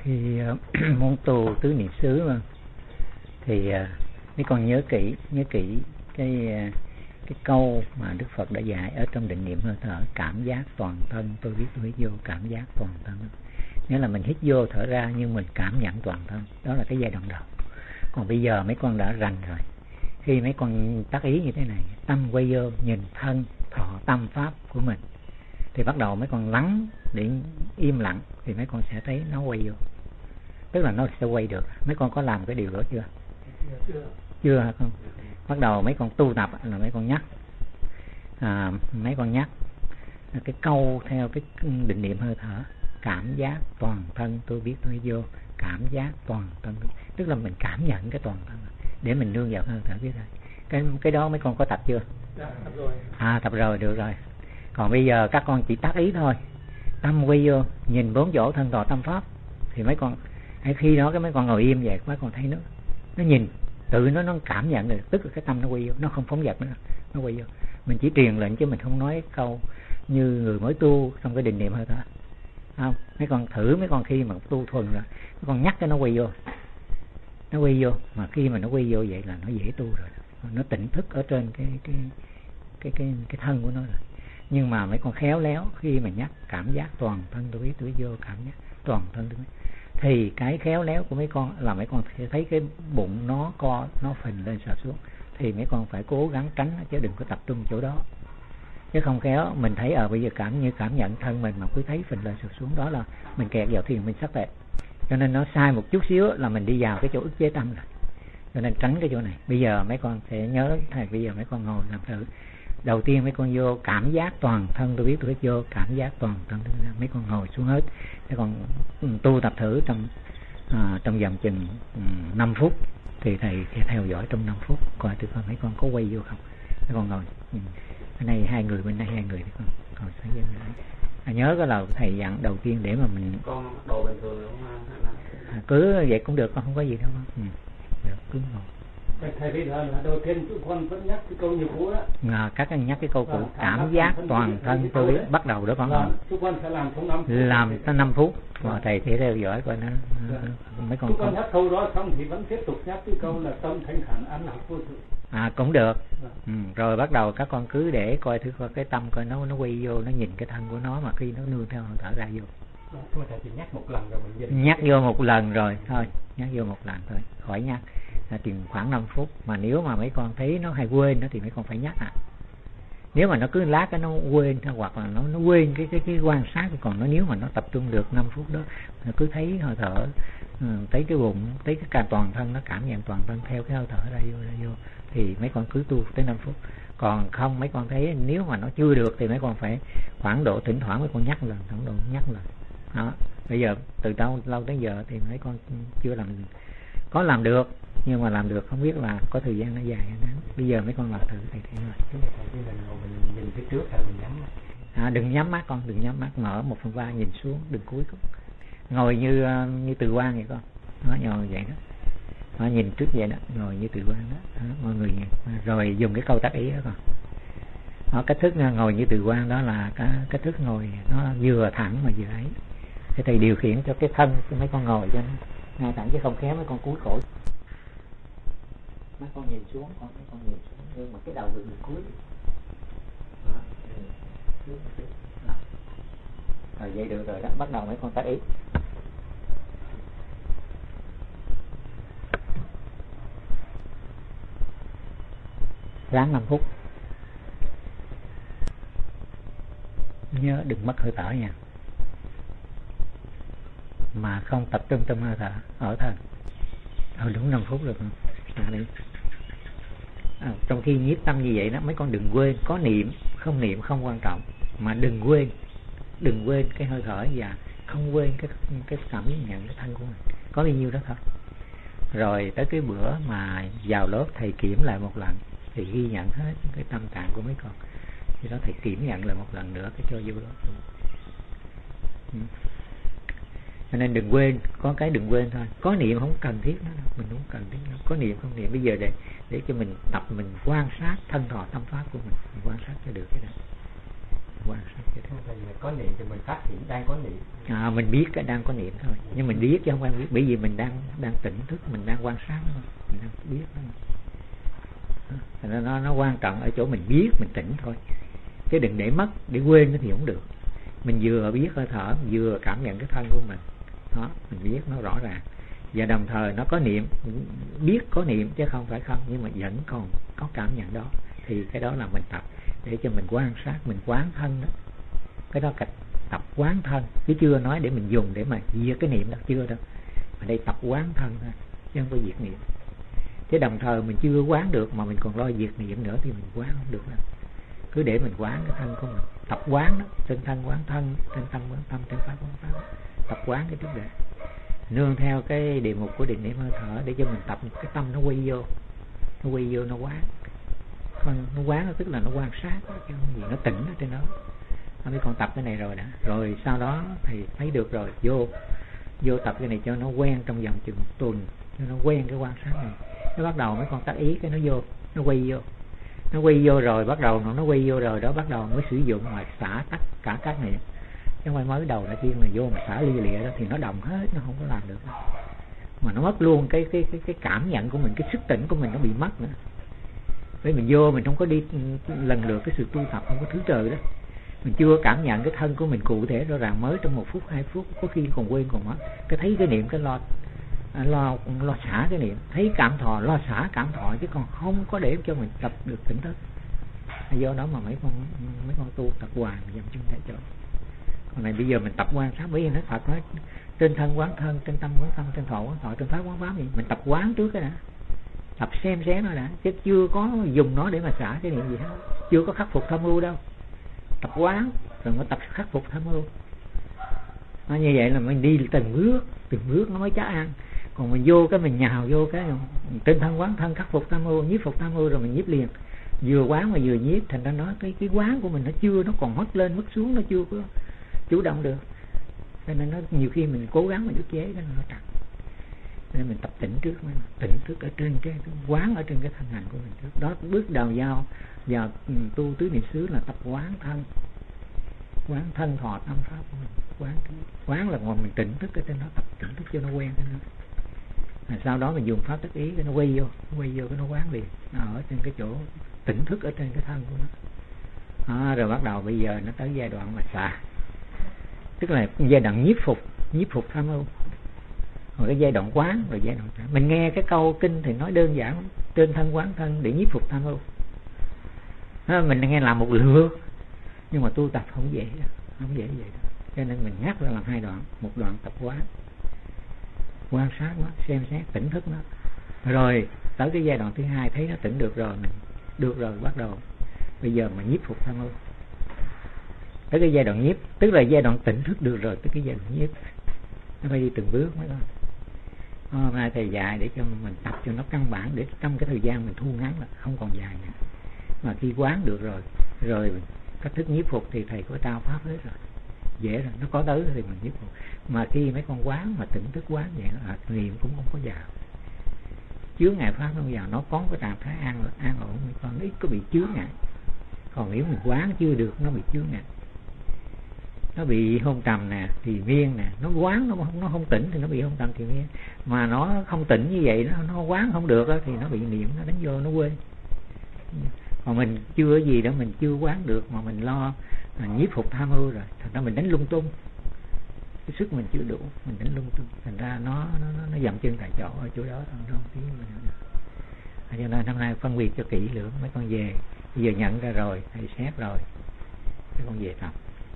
Khi muốn tu tứ niệm xứ mà, thì mấy con nhớ kỹ cái câu mà Đức Phật đã dạy ở trong định niệm hơi thở: cảm giác toàn thân tôi biết tôi hít vô, cảm giác toàn thân. Nghĩa là mình hít vô thở ra nhưng mình cảm nhận toàn thân. Đó là cái giai đoạn đầu. Còn bây giờ mấy con đã rành rồi. Khi mấy con tác ý như thế này, tâm quay vô nhìn thân thọ tâm pháp của mình, thì bắt đầu mấy con lắng để im lặng, thì mấy con sẽ thấy nó quay vô. Tức là nó sẽ quay được. Mấy con có làm cái điều đó chưa? Chưa hả con? Bắt đầu mấy con tu tập là mấy con nhắc, mấy con nhắc cái câu theo cái định niệm hơi thở: cảm giác toàn thân tôi biết tôi vô, cảm giác toàn thân. Tức là mình cảm nhận cái toàn thân để mình nương vào hơi thở biết thôi. Cái đó mấy con có tập chưa? Tập rồi. Tập rồi, được rồi. Còn bây giờ các con chỉ tác ý thôi, tâm quay vô nhìn bốn chỗ thân thọ tâm pháp, thì mấy con khi đó cái mấy con ngồi im vậy, mấy con thấy nó nhìn tự nó cảm nhận được, tức là cái tâm nó quay vô, nó không phóng dật nữa, nó quay vô. Mình chỉ truyền lệnh chứ mình không nói câu như người mới tu trong cái định niệm hơi thở. Không, mấy con thử, mấy con khi mà tu thuần rồi, mấy con nhắc cái nó quay vô, nó quay vô. Mà khi mà nó quay vô vậy là nó dễ tu rồi, nó tỉnh thức ở trên cái thân của nó rồi. Nhưng mà mấy con khéo léo khi mà nhắc cảm giác toàn thân tôi biết tôi vô, cảm giác toàn thân tôi biết, thì cái khéo léo của mấy con là mấy con sẽ thấy cái bụng nó phình lên sờ xuống, thì mấy con phải cố gắng tránh chứ đừng có tập trung chỗ đó. Chứ không khéo mình thấy bây giờ cảm nhận thân mình mà cứ thấy phình lên sờ xuống, đó là mình kẹt vào thiền minh sắc tệ. Cho nên nó sai một chút xíu là mình đi vào cái chỗ ức chế tâm rồi. Cho nên tránh cái chỗ này. Bây giờ mấy con sẽ nhớ thầy, bây giờ mấy con ngồi làm thử. Đầu tiên mấy con vô cảm giác toàn thân tôi biết tôi vô, cảm giác toàn thân tôi biết. Mấy con ngồi xuống hết. Mấy con tu tập thử trong vòng chừng 5 phút. Thì thầy sẽ theo dõi trong 5 phút coi thử coi mấy con có quay vô không. Mấy con ngồi bên đây hai người, bên đây hai người, con ngồi sáng dân lại. Nhớ cái lời thầy dặn đầu tiên để mà mình con đồ bình thường đúng không? Cứ vậy cũng được, con không có gì đâu. Được, cứ ngồi. Thầy bây giờ là đầu tiên con vẫn nhắc cái câu nhiều cũ đó. Các anh nhắc cái câu cũ, cảm giác toàn thân tôi biết, bắt đầu đó con ngồi. Chúng con sẽ làm trong 5 phút. Làm tới 5 phút. Và thầy sẽ theo dõi coi nó mấy con. Chúng con nhắc câu đó xong thì vẫn tiếp tục nhắc cái câu là tâm thanh thản an lạc vô sự. Cũng được. Rồi bắt đầu các con cứ để coi thử coi cái tâm coi nó quay vô, nó nhìn cái thân của nó mà khi nó nương theo hơi thở ra vô. Thầy chỉ nhắc một lần rồi mình nhắc vô một lần rồi thôi, nhắc vô một lần thôi, khỏi nhắc. Chừng khoảng 5 phút. Mà nếu mà mấy con thấy nó hay quên đó thì mấy con phải nhắc. Nếu mà nó cứ lát cái nó quên, hoặc là nó quên cái quan sát. Còn nếu mà nó tập trung được 5 phút đó, nó cứ thấy hơi thở, thấy cái bụng, thấy cái cả toàn thân, nó cảm nhận toàn thân theo cái hơi thở ra vô, thì mấy con cứ tu tới 5 phút. Còn không, mấy con thấy nếu mà nó chưa được thì mấy con phải khoảng độ thỉnh thoảng mấy con nhắc lần, khoảng độ nhắc lần đó. Bây giờ từ lâu tới giờ thì mấy con chưa làm, có làm được nhưng mà làm được không biết là có thời gian nó dài hay ngắn. Bây giờ mấy con làm thử thầy thấy rồi. Mình nhìn phía trước hay mình nhắm? Đừng nhắm mắt con, đừng nhắm mắt, mở 1/3 nhìn xuống, đừng cúi con. Ngồi như Từ Quan vậy con. Nó ngồi vậy đó. Nó nhìn trước vậy đó, ngồi như Từ Quan đó. Mọi người nhìn. Rồi dùng cái câu tác ý đó con. Cách thức ngồi như Từ Quan đó là cách thức ngồi nó vừa thẳng mà vừa ấy. Thế thầy điều khiển cho cái thân cho mấy con ngồi cho nó ngay thẳng, chứ không khéo mấy con cúi cổ. Mấy con nhìn xuống, mấy con nhìn xuống, nhưng mà cái đầu đừng cúi. Rồi vậy được rồi đó, bắt đầu mấy con tác ý. Ráng 5 phút. Nhớ đừng mất hơi thở nha. Mà không tập trung trong hơi thở, ở thân. Đúng 5 phút rồi con. Đi. Trong khi nhiếp tâm như vậy đó, mấy con đừng quên, có niệm không quan trọng, mà đừng quên cái hơi thở và không quên cái cảm nhận cái thân của mình. Có bao nhiêu đó thôi. Rồi tới cái bữa mà vào lớp thầy kiểm lại một lần thì ghi nhận hết cái tâm trạng của mấy con. Khi đó thầy kiểm nhận lại một lần nữa cái cho vô đó. Cho nên đừng quên, có cái đừng quên thôi. Có niệm không cần thiết nữa đâu, mình không cần thiết nữa. Có niệm không niệm, bây giờ để cho mình tập, mình quan sát thân thọ tâm pháp của mình quan sát cho được cái đó. quan sát cái đó. Có niệm thì mình phát hiện đang có niệm. Mình biết cái đang có niệm thôi, nhưng mình biết chứ không phải biết, bởi vì mình đang tỉnh thức, mình đang quan sát thôi, mình đang biết thôi. Nó quan trọng ở chỗ mình biết, mình tỉnh thôi, chứ đừng để mất, để quên nó thì không được. Mình vừa biết hơi thở, vừa cảm nhận cái thân của mình, đó, mình biết nó rõ ràng. Và đồng thời nó có niệm, biết có niệm chứ không phải không, nhưng mà vẫn còn có cảm nhận đó, thì cái đó là mình tập để cho mình quan sát, mình quán thân đó. Cái đó là tập quán thân, chứ chưa nói để mình dùng để mà diệt cái niệm đó, chưa đâu. Mà đây tập quán thân thôi, chứ không có diệt niệm. Chứ đồng thời mình chưa quán được mà mình còn lo diệt niệm nữa thì mình quán không được đâu. Cứ để mình quán cái thân của mình, tập quán đó, trên thân quán thân, trên tâm quán tâm, trên pháp quán pháp, tập quán cái trước để nương theo cái đề mục của định niệm hơi thở để cho mình tập cái tâm nó quy vô, nó quán. Còn nó quán tức là nó quan sát đó, chứ không gì, nó tỉnh ở trên đó. Mấy con tập cái này rồi đã, rồi sau đó thì thấy được rồi, vô tập cái này cho nó quen trong vòng chừng 1 tuần, cho nó quen cái quan sát này. Nó bắt đầu mấy con tác ý cái nó vô, nó quay vô rồi, bắt đầu nó quay vô rồi đó, bắt đầu mới sử dụng mà xả tất cả các niệm. Chứ không phải mới đầu là tiên mà vô mà xả lia lịa đó thì nó đồng hết, nó không có làm được. Mà nó mất luôn cái cảm nhận của mình, cái sức tỉnh của mình nó bị mất nữa. Bởi mình vô mình không có đi lần lượt cái sự tu tập, không có thứ trời đó. Mình chưa cảm nhận cái thân của mình cụ thể rõ ràng, mới trong 1 phút 2 phút có khi còn quên còn mất. Cái thấy cái niệm cái lo xả cái niệm, thấy cảm thọ lo xả cảm thọ, chứ còn không có để cho mình tập được tỉnh thức. Do đó mà mấy con tu tập hoài dòng chân tại chỗ. Còn này bây giờ mình tập quan sát, bởi vì nó Phật nói trên thân quán thân, trên tâm quán tâm, trên thọ quán thọ, trên pháp quán pháp gì. Mình tập quán trước cái đã, tập xem nó đã, chứ chưa có dùng nó để mà xả cái niệm gì hết, chưa có khắc phục tham ưu đâu. Tập quán rồi mới tập khắc phục tham ưu. Nó như vậy là mình đi từng bước nó mới chắc ăn. Còn mình vô cái mình nhào vô cái trên thân quán thân, khắc phục tham ưu, nhiếp phục tham ưu rồi mình nhiếp liền, vừa quán mà vừa nhiếp, thành ra nói cái quán của mình nó còn mất lên mất xuống, nó chưa có chủ động được. Cho nên nó nhiều khi mình cố gắng mình ức chế cái nó trật. Nên mình tập tỉnh trước, tỉnh thức ở trên cái quán ở trên cái thân hành của mình trước. Đó bước đầu vào tu tứ niệm xứ là tập quán thân, thọ tâm pháp của mình, quán là ngồi mình tỉnh thức ở trên đó, tập tỉnh thức cho nó quen cái đó. Sau đó mình dùng pháp tác ý cái nó quay vô cái nó quán liền, nó ở trên cái chỗ tỉnh thức ở trên cái thân của nó. Rồi bắt đầu bây giờ nó tới giai đoạn mà xả, tức là giai đoạn nhiếp phục tham ưu, rồi cái giai đoạn quán, rồi giai đoạn xả. Mình nghe cái câu kinh thì nói đơn giản, trên thân quán thân để nhiếp phục tham ưu. Mình nghe làm một lượt, nhưng mà tu tập không dễ vậy đâu. Cho nên mình ngắt ra làm 2 đoạn, một đoạn tập quan sát nó, xem xét tỉnh thức nó, rồi tới cái giai đoạn thứ 2 thấy nó tỉnh được rồi, bắt đầu bây giờ mà nhiếp phục tham ưu. Tới cái giai đoạn nhiếp, tức là giai đoạn tỉnh thức được rồi, tới cái giai đoạn nhiếp nó phải đi từng bước mới đó. Hôm nay thầy dạy để cho mình tập cho nó căn bản, để trong cái thời gian mình thu ngắn là không còn dài nữa. Mà khi quán được rồi cách thức nhiếp phục thì thầy có trao pháp hết rồi, dễ rồi, nó có tới thì mình nhiếp phục. Mà khi mấy con quán mà tỉnh thức quán vậy là niệm cũng không có vào, chướng ngại pháp không vào, nó có cái trạng thái an ổn, con ít có bị chướng ngại. Còn nếu mình quán chưa được, nó bị chướng ngại, nó bị hôn trầm nè, thì miên nè, nó quán nó không tỉnh thì nó bị hôn trầm thì miên, mà nó không tỉnh như vậy nó quán không được đó, thì nó bị niệm, nó đánh vô nó quên. Mà mình chưa gì đó, mình chưa quán được mà mình lo nhiếp phục tham ưu rồi, thành ra mình đánh lung tung, cái sức mình chưa đủ, mình đánh lung tung, thành ra nó dậm chân tại chỗ ở chỗ đó không tí mình được. Cho nên năm nay phân biệt cho kỹ lưỡng, mấy con về bây giờ nhận ra rồi, thầy xét rồi, mấy con về tập.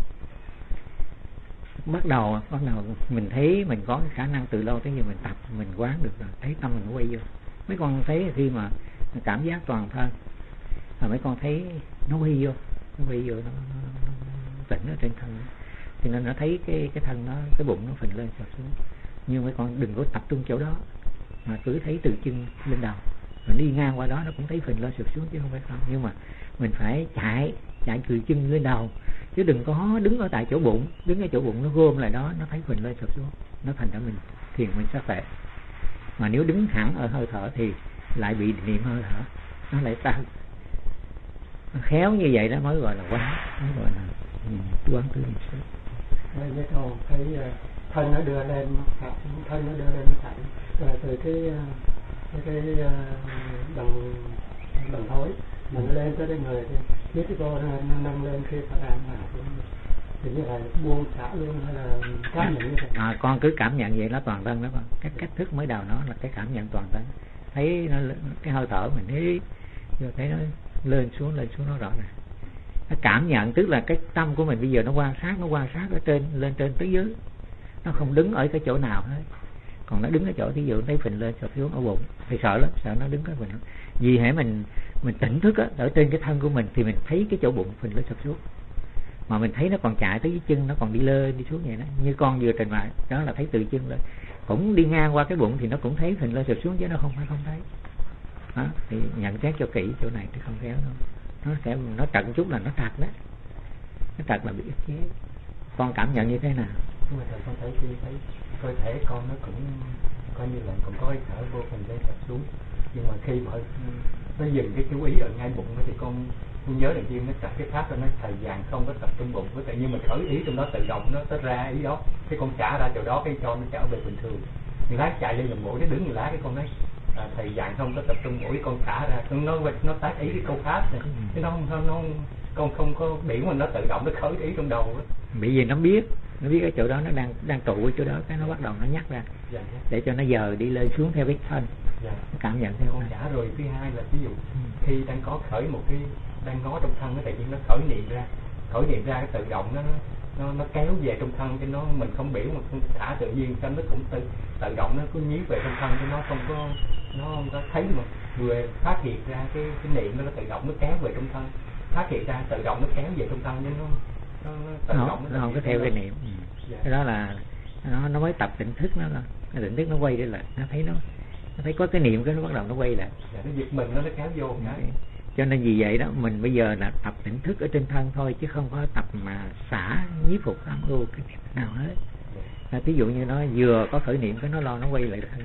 Bắt đầu mình thấy mình có cái khả năng từ lâu tới giờ mình tập, mình quán được rồi, thấy tâm mình nó quay vô. Mấy con thấy khi mà cảm giác toàn thân, rồi mấy con thấy nó quay vô, nó tỉnh ở trên thân, cho nên nó thấy cái thân nó, cái bụng nó phình lên sụp xuống. Nhưng mấy con đừng có tập trung chỗ đó, mà cứ thấy từ chân lên đầu, rồi đi ngang qua đó nó cũng thấy phình lên sụp xuống, chứ không phải không. Nhưng mà mình phải chạy từ chân lên đầu, chứ đừng có đứng ở tại chỗ bụng, đứng ở chỗ bụng nó gom lại đó, nó thấy phình lên sụp xuống, nó thành ra mình thiền mình sát tệ. Mà nếu đứng thẳng ở hơi thở thì lại bị niệm hơi thở, nó lại tăng. Nó khéo như vậy đó mới gọi là quán, mới gọi là quán tứ niệm xứ. Với câu cái thân nó đưa lên thẳng, thân nó đưa lên thẳng, rồi từ cái đồng thối mình lên tới cái người thì biết cái cô nó nâng lên khi phải làm thì như là buông xả luôn hay là cảm nhận như thế? Con cứ cảm nhận vậy, nó toàn thân đó con. Cái cách thức mới đầu nó là cái cảm nhận toàn thân, thấy nó cái hơi thở mình hít rồi thấy nó lên xuống nó rõ ràng. Nó cảm nhận tức là cái tâm của mình bây giờ nó quan sát ở trên lên trên tới dưới, nó không đứng ở cái chỗ nào hết. Còn nó đứng ở chỗ thí dụ thấy phình lên sụp xuống ở bụng thì sợ lắm, sợ nó đứng cái phình. Vì hễ mình tỉnh thức á, ở trên cái thân của mình thì mình thấy cái chỗ bụng phình lên sụp xuống, mà mình thấy nó còn chạy tới cái chân, nó còn đi lên đi xuống vậy đó. Như con vừa trình bày đó là thấy từ chân lên, cũng đi ngang qua cái bụng thì nó cũng thấy phình lên sụp xuống chứ nó không thấy đó. Thì nhận xét cho kỹ chỗ này thì không khéo nó trật chút là nó trật đó, nó trật là bị ức chế. Con cảm nhận như thế nào? Nhưng mà con thấy cơ thể con nó cũng coi như là cũng có cái thở vô phần lên xuống, nhưng mà khi mà nó dừng cái chú ý ở ngay bụng thì con nhớ đầu tiên nó chặt cái pháp rồi nó thời gian không có tập trung bụng, với tự nhiên mình khởi ý trong đó tự động nó ra ý đó, cái con trả ra chỗ đó cái cho nó trở về bình thường. Người lái chạy lên làm mũi nó đứng người lái cái con nói thời gian không có tập trung mũi, con thả ra nó tác ý cái câu pháp này, chứ nó con không có biểu mà nó tự động nó khởi ý trong đầu đó. Bởi vì nó biết cái chỗ đó nó đang trụ ở chỗ đó, cái nó bắt đầu nó nhắc ra để cho nó giờ đi lên xuống theo cái thân, cảm nhận theo con trả. Rồi thứ hai là ví dụ khi đang có khởi một cái đang ngó trong thân, nó tự nhiên nó khởi niệm ra cái tự động nó kéo về trong thân, cho nó mình không biểu mà không thả tự nhiên cho nó cũng tự động nó cứ nhí về trong thân, chứ nó không có thấy mà vừa phát hiện ra cái niệm nó tự động nó kéo về trong thân, phát hiện ra tự động nó kéo về trong thân, chứ nó tự động nó không có theo cái niệm. Cái đó là nó mới tập tỉnh thức, nó là cái tỉnh thức nó quay đi lại, nó thấy có cái niệm cái nó bắt đầu nó quay lại, nó giật mình nó kéo vô cái. Cho nên vì vậy đó mình bây giờ là tập tỉnh thức ở trên thân thôi, chứ không có tập mà xả nhiếp phục tham ưu cái niệm nào hết. Ví dụ như nó vừa có khởi niệm cái nó lo nó quay lại thân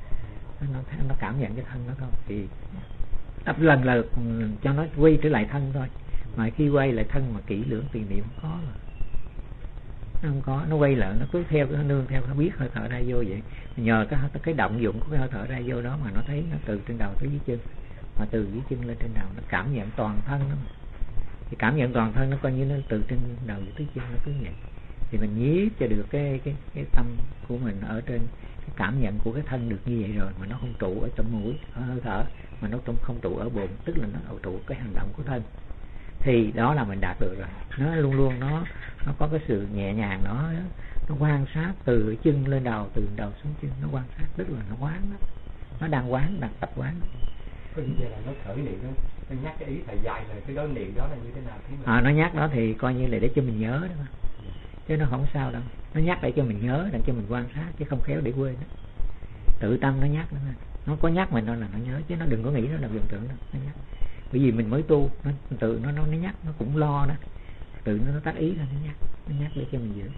nó cảm nhận cái thân nó thôi, thì tập lần là cho nó quay trở lại thân thôi. Mà khi quay lại thân mà kỹ lưỡng tiền niệm không có rồi, nó không có, nó quay lại nó cứ theo nó nương theo nó biết hơi thở ra vô vậy. Nhờ cái động dụng của cái hơi thở ra vô đó mà nó thấy nó từ trên đầu tới dưới chân, mà từ dưới chân lên trên đầu nó cảm nhận toàn thân đó. Thì cảm nhận toàn thân nó coi như nó từ trên đầu tới chân nó cứ vậy. Thì mình nhiếp cho được cái tâm của mình ở trên cái cảm nhận của cái thân được như vậy rồi, mà nó không trụ ở trong mũi ở hơi thở, mà nó không trụ ở bụng, tức là nó trụ cái hành động của thân, thì đó là mình đạt được rồi. Nó luôn luôn nó có cái sự nhẹ nhàng, nó quan sát từ chân lên đầu, từ đầu xuống chân, nó quan sát, tức là nó quán đó. Nó đang tập quán. Có như là nó khởi niệm nó nhắc cái ý thầy dạy là cái đó niệm đó là như thế nào? Nó nhắc đó thì coi như là để cho mình nhớ đó, chứ nó không sao đâu. Nó nhắc để cho mình nhớ, để cho mình quan sát, chứ không khéo để quên đó. Tự tâm nó nhắc đó. Nó có nhắc mình đâu là nó nhớ, chứ nó đừng có nghĩ nó là vọng tưởng đâu. Nó nhắc. Bởi vì mình mới tu, nó tự nó nhắc, nó cũng lo đó. Tự nó tác ý là nó nhắc để cho mình giữ.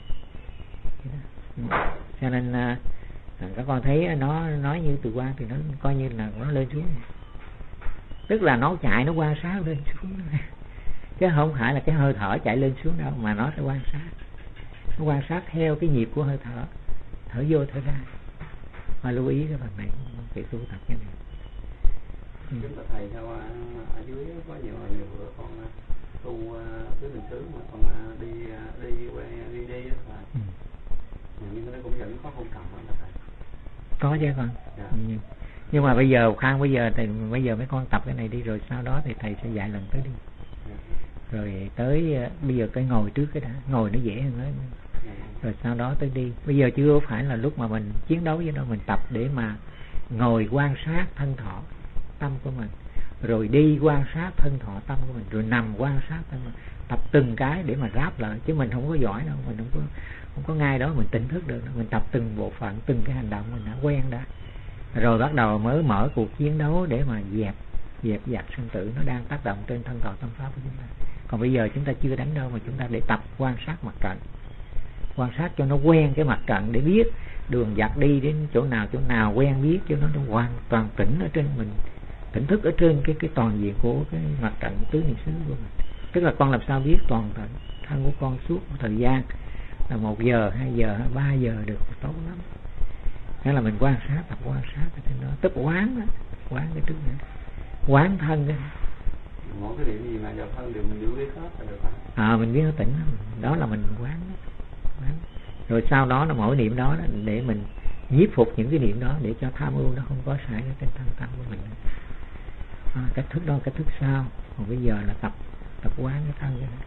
Cho nên các con thấy nó nói như từ quan thì nó coi như là nó lên xuống, tức là nó chạy nó quan sát lên xuống, chứ không phải là cái hơi thở chạy lên xuống đâu, mà nó sẽ quan sát. Nó quan sát theo cái nhịp của hơi thở, thở vô thở ra. Mà lưu ý cái phần này phải tu tập cái này. Chúng ta thầy sao ở dưới có nhiều bữa con tu tứ niệm xứ mà con đi đó nhưng nó cũng vẫn có không cầm đó thầy. Có chứ con. Dạ. Nhưng mà bây giờ thì bây giờ mấy con tập cái này đi, rồi sau đó thì thầy sẽ dạy lần tới đi. Rồi tới bây giờ cái ngồi trước cái đã, ngồi nó dễ hơn đó. Rồi sau đó tới đi. Bây giờ chưa phải là lúc mà mình chiến đấu với nó, mình tập để mà ngồi quan sát thân thọ tâm của mình, rồi đi quan sát thân thọ tâm của mình, rồi nằm quan sát tâm mình. Tập từng cái để mà ráp lại, chứ mình không có giỏi đâu, mình không có ngay đó mình tỉnh thức được. Mình tập từng bộ phận, từng cái hành động mình đã quen đã, rồi bắt đầu mới mở cuộc chiến đấu để mà dẹp giặc sinh tử nó đang tác động trên thân thọ tâm pháp của chúng ta. Còn bây giờ chúng ta chưa đánh đâu, mà chúng ta để tập quan sát mặt trận, quan sát cho nó quen cái mặt trận, để biết đường giặc đi đến chỗ nào quen biết, cho nó hoàn toàn tỉnh ở trên mình, tỉnh thức ở trên cái toàn diện của cái mặt trận tứ niệm xứ của mình. Tức là con làm sao biết toàn thân của con suốt một thời gian là 1 giờ, 2 giờ, 3 giờ được tốt lắm. Thế là mình quan sát, tập quan sát ở trên đó, tức quán đó, quán cái trước nữa, quán thân đó. Mỗi cái điểm gì mà vào thân đều mình giữ biết hết là được hả? Mình biết nó tỉnh đó là mình quán đó. Quán. Rồi sau đó là mỗi niệm đó để mình nhiếp phục những cái niệm đó để cho tham ưu nó không có xảy ra trên thân tâm của mình. Cách thức đó, cách thức sau. Còn bây giờ là tập quán cái thân đó.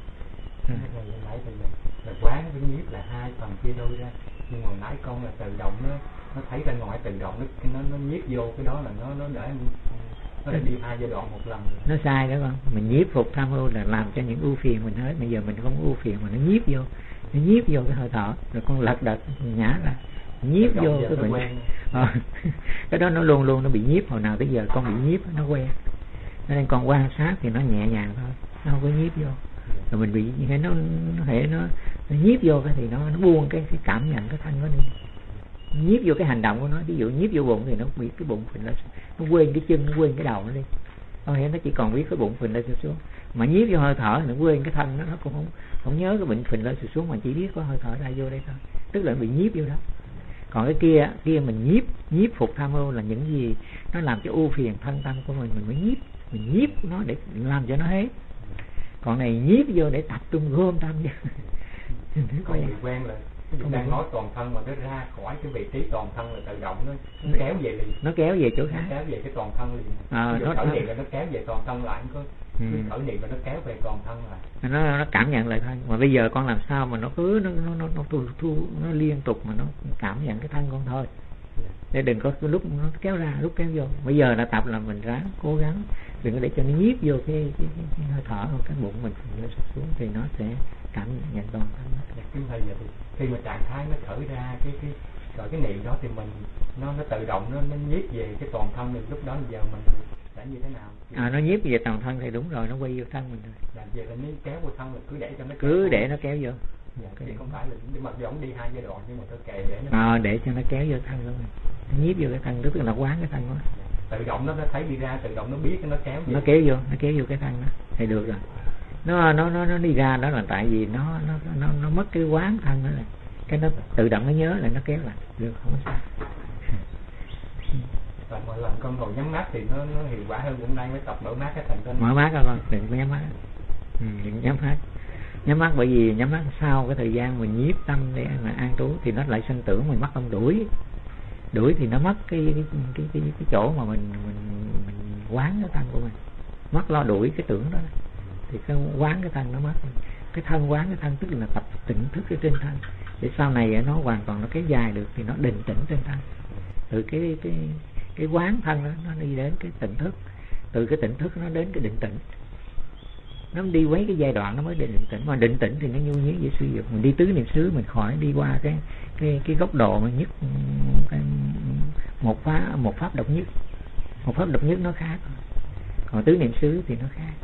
Là quán với nhiếp là hai phần chia đôi ra, nhưng mà nãy con là tự động nó thấy ra ngoài, tự động nó nhiếp vô cái đó là nó để đi 2 giai đoạn một lần. Nó sai đó con, mình nhiếp phục tham ưu là làm cho những ưu phiền mình hết. Bây giờ mình không ưu phiền mà nó nhiếp vô cái hơi thở, rồi con lật đật nhả ra nhiếp vô cái bệnh. Cái đó nó luôn luôn nó bị nhiếp, hồi nào tới giờ con bị nhiếp nó quen, nên con quan sát thì nó nhẹ nhàng thôi, nó không có nhiếp vô. Rồi mình bị như thế nó nhiếp vô cái thì nó buông cái cảm nhận cái thân nó đi, nhiếp vô cái hành động của nó. Ví dụ nhiếp vô bụng thì nó bị cái bụng phình lên, nó quên cái chân, nó quên cái đầu nó đi. Có thể nó chỉ còn biết cái bụng phình lên xuống, mà nhiếp vô hơi thở nó quên cái thân nó cũng không nhớ cái bệnh phình lên xuống, mà chỉ biết có hơi thở ra vô đây thôi, tức là bị nhiếp vô đó. Còn cái kia mình nhiếp phục tham ưu là những gì nó làm cho ưu phiền thân tâm của mình mới nhiếp nó để làm cho nó hết. Còn này nhiếp vô để tập trung gom tâm vô. Con bị quen rồi. Đang nói toàn thân mà nó ra khỏi cái vị trí toàn thân là tự động nó kéo về liền. Nó kéo về chỗ khác. Nó kéo về cái toàn thân liền. Nó thở niệm là nó kéo về toàn thân lại, có thở niệm là nó kéo về toàn thân lại. Nó cảm nhận lại thân. Mà bây giờ con làm sao mà nó cứ nó liên tục mà nó cảm nhận cái thân con thôi. Để đừng có lúc nó kéo ra, lúc kéo vô. Bây giờ là tập là mình ráng cố gắng đừng có để cho nó nhiếp vô cái hơi thở hoặc cái bụng mình nó xuống thì nó sẽ cảm nhận toàn thân. Cái thời giờ thì khi mà trạng thái nó thở ra cái niệm đó thì mình nó tự động nó nhiếp về cái toàn thân, thì lúc đó giờ mình sẽ như thế nào? Nó nhiếp về toàn thân thì đúng rồi, nó quay vô thân mình rồi. Làm về là nếu kéo vô thân là cứ để cho nó để nó kéo vô. Thì không phải là mặc dù đi 2 giai đoạn nhưng mà tôi kệ để nó để cho nó kéo vô thân luôn, nó nhiếp vô cái thân, tức là quán cái thân đó. Tự động nó thấy đi ra, tự động nó biết nó kéo về. Nó kéo vô cái thân đó thì được rồi. Nó đi ra đó là tại vì nó mất cái quán thân đó này, cái nó tự động nó nhớ là nó kéo lại được, không sao. Và mỗi lần con ngồi nhắm mắt thì nó hiệu quả hơn. Hôm nay mới tập mở mắt cái thành tinh. Mở mắt rồi con, đừng có nhắm mắt. Đừng nhắm mắt bởi vì nhắm mắt sau cái thời gian mình nhiếp tâm để mà an trú thì nó lại sanh tưởng, mình mất tâm đuổi thì nó mất cái chỗ mà mình quán cái thân của mình, mất lo đuổi cái tưởng đó thì cái quán cái thân nó mất. Cái thân quán cái thân tức là tập tỉnh thức ở trên thân để sau này nó hoàn toàn nó kéo dài được thì nó định tĩnh trên thân. Từ cái quán thân đó, nó đi đến cái tỉnh thức, từ cái tỉnh thức nó đến cái định tĩnh, nó đi quấy cái giai đoạn nó mới định tĩnh. Mà định tĩnh thì nó nhu nhí dễ suy dục. Mình đi tứ niệm xứ mình khỏi đi qua cái góc độ mà nhất một pháp độc nhất. Một pháp độc nhất nó khác, còn tứ niệm xứ thì nó khác.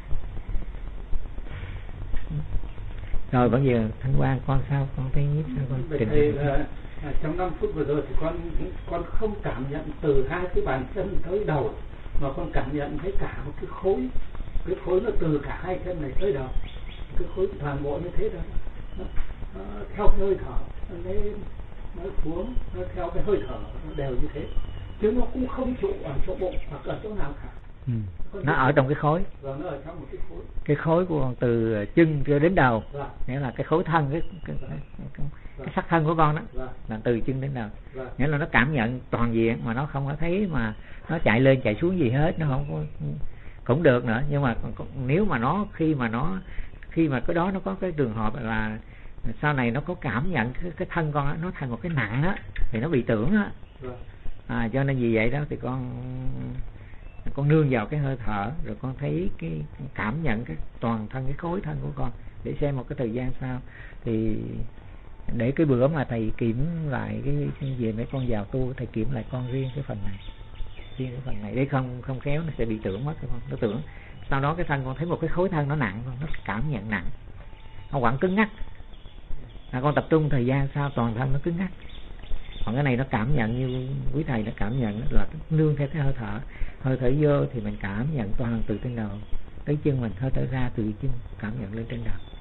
Rồi bây giờ Thanh Quang con sao, con thấy nhiếp sao con? Thầy trong 5 phút vừa rồi thì con không cảm nhận từ hai cái bàn chân tới đầu, mà con cảm nhận thấy cả một cái khối nó từ cả hai chân này tới đầu, cái khối toàn bộ như thế đó, nó theo hơi thở nó lên nó xuống, nó theo cái hơi thở nó đều như thế, chứ nó cũng không trụ ở chỗ bụng hoặc ở chỗ nào cả. Nó ở trong cái khối. Nó ở trong một cái khối của con từ chân cho đến đầu. Nghĩa là cái khối thân, cái sắc thân của con đó là từ chân đến đầu. Nghĩa là nó cảm nhận toàn diện mà nó không có thấy mà nó chạy lên chạy xuống gì hết, nó không có cũng được nữa. Nhưng mà nếu mà nó khi mà cái đó nó có cái trường hợp là sau này nó có cảm nhận cái thân con đó, nó thành một cái nặng á thì nó bị tưởng á. Cho nên vì vậy đó thì con nương vào cái hơi thở rồi con thấy cái cảm nhận cái toàn thân, cái khối thân của con để xem một cái thời gian sau. Thì để cái bữa mà thầy kiểm lại cái về mấy con vào tu, thầy kiểm lại con riêng cái phần này để không khéo nó sẽ bị tưởng mất. Nó tưởng sau đó cái thân con thấy một cái khối thân nó nặng, nó cảm nhận nặng, nó quặn cứng ngắc. Con tập trung thời gian sau toàn thân nó cứng ngắc. Còn cái này nó cảm nhận như quý thầy đã cảm nhận là nương theo cái hơi thở vô thì mình cảm nhận toàn từ trên đầu tới chân mình, hơi thở ra từ chân cảm nhận lên trên đầu.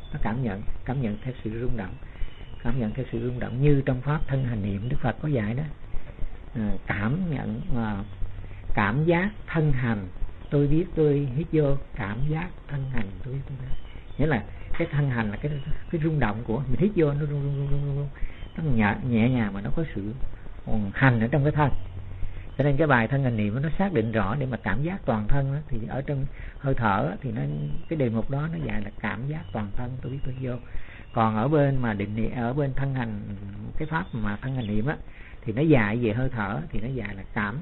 nó cảm nhận theo sự rung động, cảm nhận theo sự rung động như trong pháp thân hành niệm Đức Phật có dạy đó. Cảm nhận, cảm giác thân hành tôi biết tôi hít vô, cảm giác thân hành tôi biết tôi biết. Nghĩa là cái thân hành là cái rung động của mình, hít vô nó rung, nó nhẹ nhàng mà nó có sự hành ở trong cái thân. Cho nên cái bài thân hành niệm nó xác định rõ để mà cảm giác toàn thân đó, thì ở trong hơi thở thì nó cái đề mục đó nó dạy là cảm giác toàn thân tôi biết tôi vô. Còn ở bên mà định niệm, ở bên thân hành, cái pháp mà thân hành niệm á, thì nó dạy về hơi thở, thì nó dạy là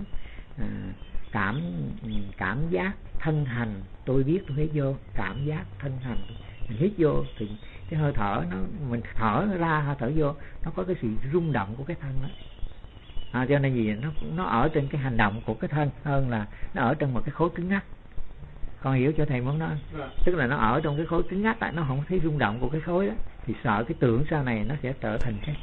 cảm giác thân hành tôi biết tôi hít vô, cảm giác thân hành mình hít vô thì cái hơi thở nó, mình thở ra hơi thở vô nó có cái sự rung động của cái thân đó. Cho nên gì nó ở trên cái hành động của cái thân hơn là nó ở trong một cái khối cứng ngắc. Con hiểu cho thầy muốn nói, tức là nó ở trong cái khối cứng ngắc tại nó không thấy rung động của cái khối đó, thì sợ cái tưởng sau này nó sẽ trở thành cái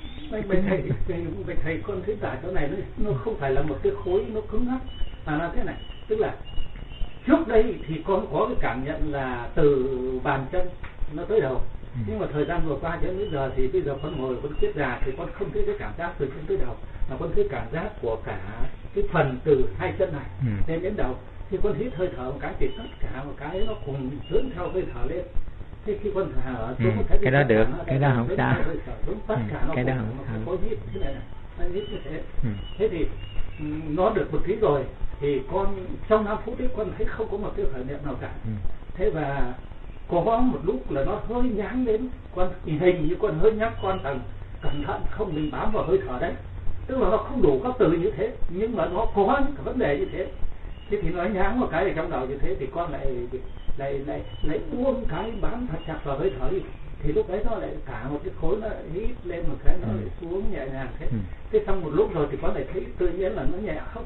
thầy con thấy tại chỗ này nó không phải là một cái khối nó cứng ngắc mà nó thế này, tức là trước đây thì con có cái cảm nhận là từ bàn chân nó tới đầu, nhưng mà thời gian vừa qua đến bây giờ thì bây giờ con ngồi con kiết già thì con không thấy cái cảm giác từ chân tới đầu, mà con thấy cảm giác của cả cái phần từ hai chân này lên đến đầu. Thì con hít hơi thở một cái thì tất cả một cái nó cùng hướng theo hơi thở lên. Thế khi con thở xuống cái đó được, cái đó không sao. Tất cả nó cái đó không có hít thế này này, hít như thế. Thế thì nó được một tí rồi thì con trong 5 phút ấy con thấy không có một cái khởi niệm nào cả. Thế và có một lúc là nó hơi nháng đến, con hình như con hơi nhắc con rằng cẩn thận không mình bám vào hơi thở đấy. Tức là nó không đủ các từ như thế, nhưng mà nó có những cái vấn đề như thế. Thế thì nó nháng một cái ở trong đầu như thế thì con lại buông cái bám thật chặt vào hơi thở đi, thì lúc đấy nó lại cả một cái khối nó hít lên một cái nó lại xuống nhẹ nhàng thế. Thế xong một lúc rồi thì con lại thấy tự nhiên là nó nhẹ không.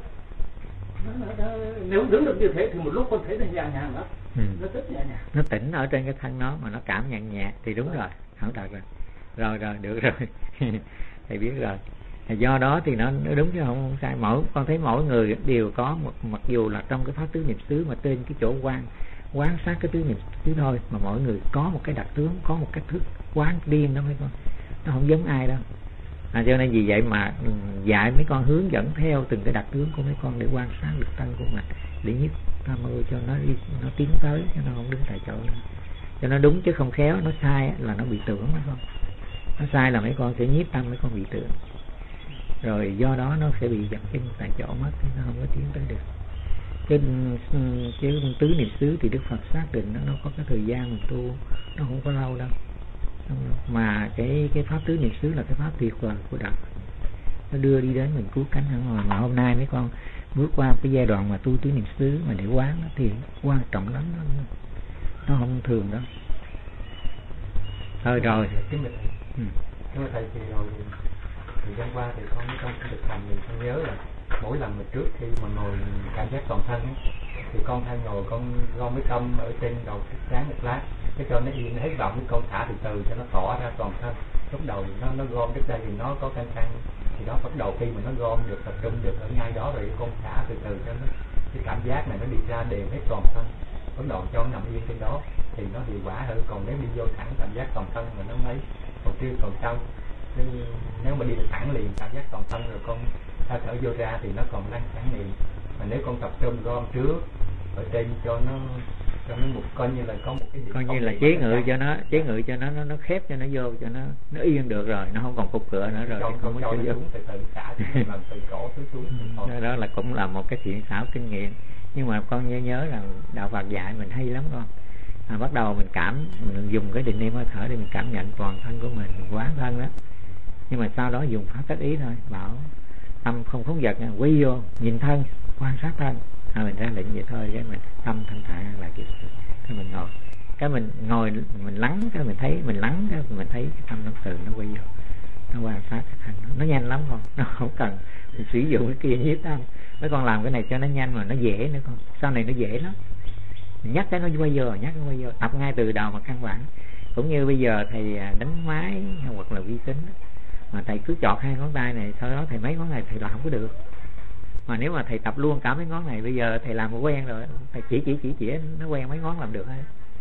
Nếu đứng được như thế thì một lúc con thấy nó nhẹ nhàng lắm. Nó rất nhẹ nhàng. Nó tỉnh ở trên cái thân nó mà nó cảm nhận nhẹ thì đúng rồi, không thật rồi. Rồi được rồi. Thầy biết rồi. Do đó thì nó đúng chứ không sai. Con thấy mỗi người đều có một, mặc dù là trong cái pháp tứ niệm xứ mà trên cái chỗ quán sát cái tứ niệm xứ thôi, mà mỗi người có một cái đặc tướng, có một cách thức quán riêng đó mấy con, nó không giống ai đâu. Cho nên vì vậy mà dạy mấy con hướng dẫn theo từng cái đặc tướng của mấy con để quan sát được thân của mình, để nhất tham mưu cho nó tiến tới, cho nó không đứng tại chỗ nữa. Cho nó đúng chứ không khéo nó sai là nó bị tưởng mấy con. Nó sai là mấy con sẽ nhiếp tâm, mấy con bị tưởng. Rồi do đó nó sẽ bị dậm chân tại chỗ mất, thì nó không có tiến tới được. Chứ tứ niệm xứ thì Đức Phật xác định nó có cái thời gian mình tu, nó không có lâu đâu. Mà cái pháp tứ niệm xứ là cái pháp tuyệt vời của đạo, nó đưa đi đến mình cứu cánh hẳn rồi. Mà hôm nay mấy con bước qua cái giai đoạn mà tu tứ niệm xứ mà để quán nó thì quan trọng lắm đó. Nó không thường đâu. Thôi rồi. Kính thưa thầy thì rồi thời gian qua thì con trong thực hành mình con nhớ là mỗi lần mà trước khi mà ngồi cảm giác toàn thân ấy, thì con hay ngồi con gom cái tâm ở trên đầu trán một lát, cái cho nó yên hết vọng, cái con thả từ từ cho nó tỏa ra toàn thân. Lúc đầu nó gom trước đây thì nó có căng thì đó bắt đầu khi mà nó gom được, tập trung được ở ngay đó rồi con thả từ từ cho nó, cái cảm giác này nó đi ra đều hết toàn thân, bắt đầu cho nó nằm yên trên đó thì nó hiệu quả hơn. Còn nếu đi vô thẳng cảm giác toàn thân mà nó mấy còn sau, nếu mà đi thẳng liền cảm giác toàn thân rồi con hơi thở vô ra thì nó còn lăn xả liền. Mà nếu con tập trung gom trước ở trên cho nó một coi như là có một cái gì, coi như là chế ngự cho nó khép cho nó vô, cho nó yên được rồi, nó không còn cục cửa nữa rồi. Không có vô từ xả từ cổ xuống. Đó là cũng là một cái thiện xảo kinh nghiệm. Nhưng mà con nhớ là đạo Phật dạy mình hay lắm con. Bắt đầu mình dùng cái định niệm hơi thở để mình cảm nhận toàn thân của mình quán thân đó. Nhưng mà sau đó dùng pháp tác ý thôi, bảo tâm không phóng dật, quay vô nhìn thân, quan sát thân, mình ra lệnh vậy thôi, cái mình tâm thanh thản là kiểu cái mình ngồi, mình lắng, cái mình thấy mình lắng, cái mình thấy cái tâm nó từ nó quay vô, nó quan sát cái thân nó nhanh lắm con, nó không cần mình sử dụng cái kia nhiếp tâm. Mấy con làm cái này cho nó nhanh mà nó dễ nữa con, sau này nó dễ lắm. Mình nhắc cái nó quay vô, tập ngay từ đầu mà căn bản. Cũng như bây giờ thầy đánh máy hoặc là vi tính mà thầy cứ chọt hai ngón tay này, sau đó thầy mấy ngón này thầy làm không có được. Mà nếu mà thầy tập luôn cả mấy ngón này, bây giờ thầy làm một quen rồi, thầy chỉ nó quen mấy ngón làm được hết.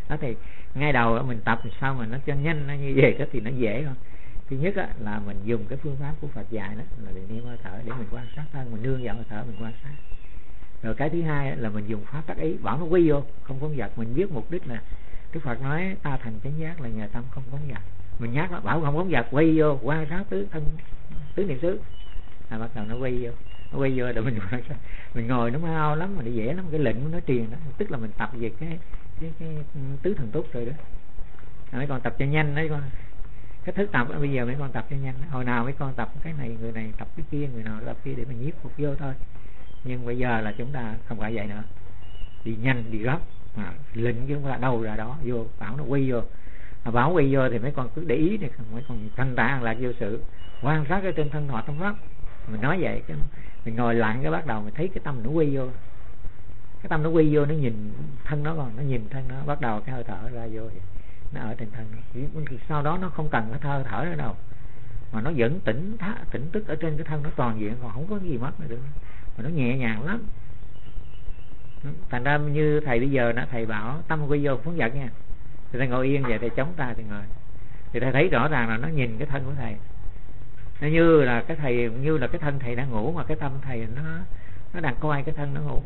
Đó thì ngay đầu mình tập sao mà nó cho nhanh, nó như vậy đó thì nó dễ hơn. Thứ nhất á, là mình dùng cái phương pháp của Phật dạy đó là định niệm hơi thở để mình quan sát thân, mình nương vào hơi thở mình quan sát. Rồi cái thứ hai là mình dùng pháp tác ý, bảo nó quy vô không phóng dật. Mình biết mục đích là Đức Phật nói ta thành chánh giác là nhờ tâm không phóng dật. Mình nhắc nó bảo không phóng dật, quy vô quan sát tứ niệm xứ, là bắt đầu nó quy vô, nó quy vô để mình quan sát. Mình ngồi nó mau lắm mà nó dễ lắm, cái lệnh của nó truyền đó, tức là mình tập về cái tứ thần túc rồi đó. Mấy con tập cho nhanh đấy con. Cái thức tập bây giờ mấy con tập cho nhanh. Hồi nào mấy con tập cái này, người này tập cái kia, người nào tập kia để mình nhiếp phục vô thôi. Nhưng bây giờ là chúng ta không phải vậy nữa, đi nhanh đi gấp mà lệnh chứ không là đâu ra đó, vô bảo nó quy vô, mà bảo quy vô thì mấy con cứ để ý đi, mấy con thanh tạng lạc vô sự quan sát cái trên thân thọ tâm pháp. Mình nói vậy cái mình ngồi lặng cái bắt đầu mình thấy cái tâm nó quy vô, cái tâm nó quy vô, nó nhìn thân nó, còn nó nhìn thân nó, bắt đầu cái hơi thở ra vô vậy. Nó ở trên thân nó. Sau đó nó không cần cái hơi thở nữa đâu, mà nó vẫn tỉnh tức ở trên cái thân nó toàn diện, còn không có gì mất nữa được, mà nó nhẹ nhàng lắm. Thành ra như thầy bây giờ đó, thầy bảo tâm quy vô phóng dật nha, thì thầy ngồi yên vậy, thầy chống ta thì ngồi, thì thầy thấy rõ ràng là nó nhìn cái thân của thầy, nó như là cái thầy, như là cái thân thầy đang ngủ, mà cái tâm thầy nó đang coi cái thân nó ngủ.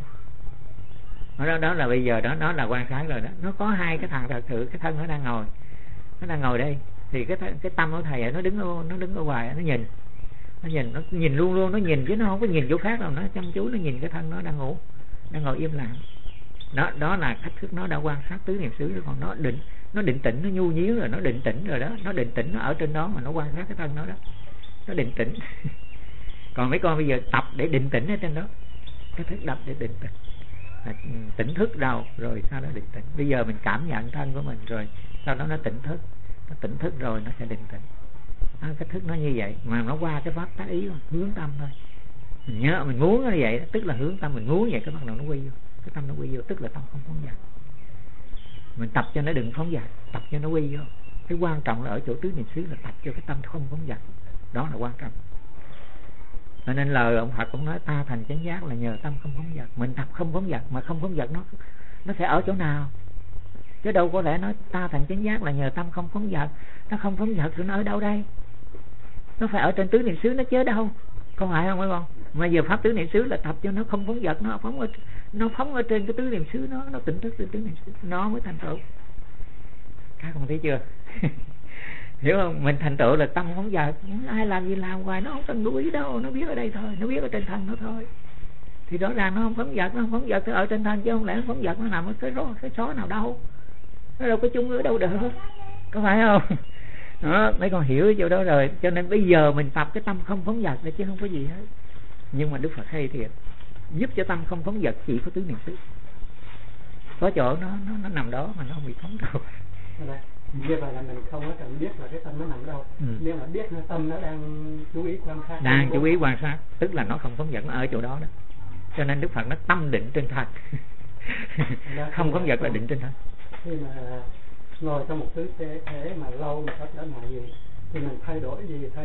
Đó là bây giờ đó là quan sát rồi đó. Nó có hai cái thằng thật sự, cái thân nó đang ngồi đây, thì cái tâm của thầy nó đứng ở ngoài, nó nhìn luôn, nó nhìn chứ nó không có nhìn chỗ khác đâu, nó chăm chú nó nhìn cái thân nó đang ngủ, đang ngồi im lặng. Đó là cách thức nó đã quan sát tứ niệm xứ. Còn nó định tĩnh, nó nhu nhiếu rồi, nó định tĩnh rồi đó, nó định tĩnh nó ở trên đó mà nó quan sát cái thân nó đó, nó định tĩnh. Còn mấy con bây giờ tập để định tĩnh ở trên đó, cái thức đập để định tĩnh, tỉnh thức đâu rồi sau đó định tĩnh. Bây giờ mình cảm nhận thân của mình rồi sau đó nó tỉnh thức rồi nó sẽ định tĩnh. Cái thức nó như vậy mà nó qua cái pháp tác ý, hướng tâm thôi. Mình nhớ mình muốn như vậy, tức là hướng tâm, mình muốn vậy cái bắt đầu nó quy vô, cái tâm nó quy vô, tức là tâm không phóng dật. Mình tập cho nó đừng phóng dật, tập cho nó quy vô. Cái quan trọng là ở chỗ tứ niệm xứ là tập cho cái tâm không phóng dật, đó là quan trọng. Cho nên lời ông Phật cũng nói ta thành chánh giác là nhờ tâm không phóng dật. Mình tập không phóng dật, mà không phóng dật nó sẽ ở chỗ nào? Chứ đâu có lẽ nói ta thành chánh giác là nhờ tâm không phóng dật. Nó không phóng dật thì nó ở đâu đây? Nó phải ở trên tứ niệm xứ nó chứ đâu, có phải không mấy con? Mà giờ pháp tứ niệm xứ là tập cho nó không phóng dật, nó phóng ở trên cái tứ niệm xứ, nó tỉnh thức trên tứ niệm xứ, nó mới thành tựu. Các con thấy chưa? Hiểu không? Mình thành tựu là tâm phóng dật, ai làm gì làm hoài, nó không cần đuổi đâu, nó biết ở đây thôi, nó biết ở trên thân nó thôi. Thì rõ ràng nó không phóng dật, nó ở trên thân, chứ không lẽ nó phóng dật nó nằm ở cái xó nào đâu, nó đâu có chung ở đâu được, có phải không? Đó, mấy con hiểu chỗ đó rồi. Cho nên bây giờ mình tập cái tâm không phóng dật đấy chứ không có gì hết. Nhưng mà Đức Phật hay thiệt, giúp cho tâm không phóng dật chỉ có tứ niệm xứ. Có chỗ nó nằm đó mà nó không bị phóng đâu. Như vậy là mình không có cần biết là cái tâm nó nằm đâu, nhưng mà biết là tâm nó đang chú ý quan sát. Đang chú ý quan sát, tức là nó không phóng dật, nó ở chỗ đó đó. Cho nên Đức Phật nó tâm định trên thân. Không phóng dật là định trên thân. Khi mà ngồi trong một tư thế mà lâu mà sắp đã mà gì thì mình thay đổi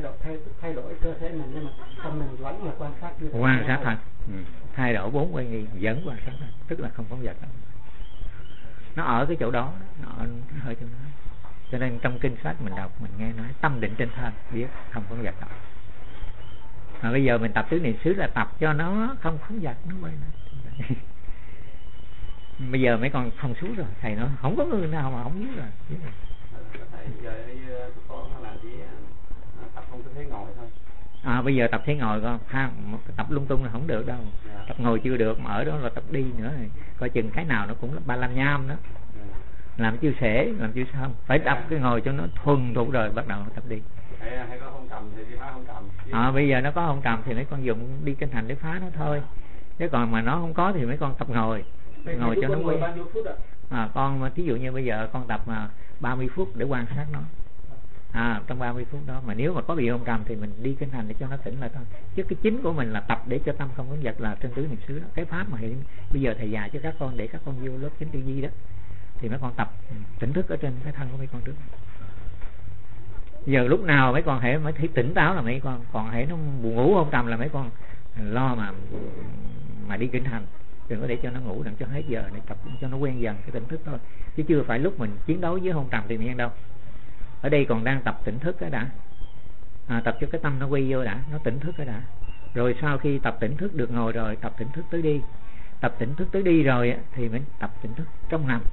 cơ thể mình, nhưng mà tâm mình vẫn là quan sát như thế. Quan sát thân. Thay đổi 4 quay nghi vẫn quan sát thân, tức là không phóng dật đâu. Nó ở cái chỗ đó, nó ở chỗ đó. Cho nên trong kinh sách mình đọc mình nghe nói tâm định trên thân, biết không phóng dật đâu. Mà bây giờ mình tập tứ niệm xứ là tập cho nó không phóng dật, nó quay nữa. Bây giờ mấy con thông suốt rồi, thầy nói không có người nào mà không biết rồi. Thầy giờ con là chỉ tập không có thế ngồi thôi. Bây giờ tập thế ngồi con, tập lung tung là không được đâu. Tập ngồi chưa được, mà ở đó là tập đi nữa này. Coi chừng cái nào nó cũng là ba la nham đó. Làm chưa sể, làm chưa xong. Phải tập cái ngồi cho nó thuần thục rồi bắt đầu tập đi. Hay có không cầm thì phá không cầm. Bây giờ nó có không cầm thì mấy con dùng đi kinh hành để phá nó thôi. Chứ còn mà nó không có thì mấy con tập ngồi cho nó quen. Con mà thí dụ như bây giờ con tập 30 phút để quan sát nó. Trong 30 phút đó mà nếu mà có bị hôn trầm thì mình đi kinh hành để cho nó tỉnh lại thôi. Chứ cái chính của mình là tập để cho tâm không phóng dật là trên tứ niệm xứ đó. Cái pháp mà hiện bây giờ thầy dạy cho các con để các con vô lớp chánh tư duy đó, thì mấy con tập tỉnh thức ở trên cái thân của mấy con trước. Giờ lúc nào mấy con hễ mới thấy tỉnh táo là mấy con, còn hễ nó buồn ngủ hôn trầm là mấy con lo mà đi kinh hành. đừng có để cho nó ngủ, đừng cho hết giờ, để tập cho nó quen dần cái tỉnh thức thôi, chứ chưa phải lúc mình chiến đấu với hôn trầm tự nhiên đâu. Ở đây còn đang tập tỉnh thức cái đã, tập cho cái tâm nó quay vô đã, nó tỉnh thức cái đã, rồi sau khi tập tỉnh thức được ngồi rồi, tập tỉnh thức tới đi, tập tỉnh thức tới đi rồi thì mình tập tỉnh thức trong nằm,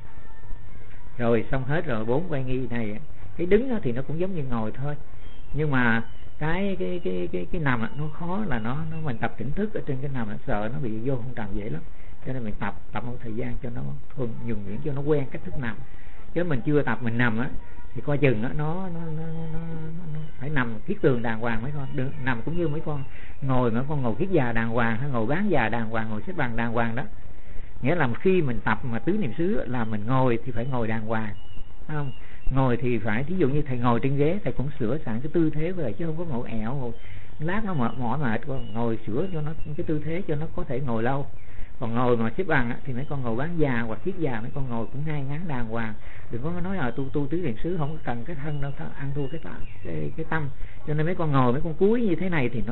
rồi xong hết rồi 4 quay nghi này. Cái đứng thì nó cũng giống như ngồi thôi, nhưng mà cái nằm nó khó là nó mình tập tỉnh thức ở trên cái nằm, sợ nó bị vô hôn trầm dễ lắm, cho nên mình tập một thời gian cho nó thuần nhuần nhuyễn, cho nó quen cách thức nằm. Chứ mình chưa tập mình nằm thì coi chừng nó phải nằm kiết tường đàng hoàng mấy con, đừng nằm cũng như mấy con ngồi, mấy con ngồi kiết già đàng hoàng hay ngồi bán già đàng hoàng, ngồi xếp bằng đàng hoàng đó. Nghĩa là khi mình tập mà tứ niệm xứ là mình ngồi thì phải ngồi đàng hoàng, phải không? Ngồi thì phải, thí dụ như thầy ngồi trên ghế, thầy cũng sửa sẵn cái tư thế vậy, chứ không có ngồi ẹo, ngồi lát nó mỏi mệt, ngồi sửa cho nó cái tư thế cho nó có thể ngồi lâu. Còn ngồi mà xếp bằng thì mấy con ngồi bán già hoặc kiết già, mấy con ngồi cũng ngay ngắn đàng hoàng. Đừng có nói là tu tứ niệm xứ không có cần cái thân đâu, ăn thua cái tâm. Cho nên mấy con ngồi, mấy con cúi như thế này thì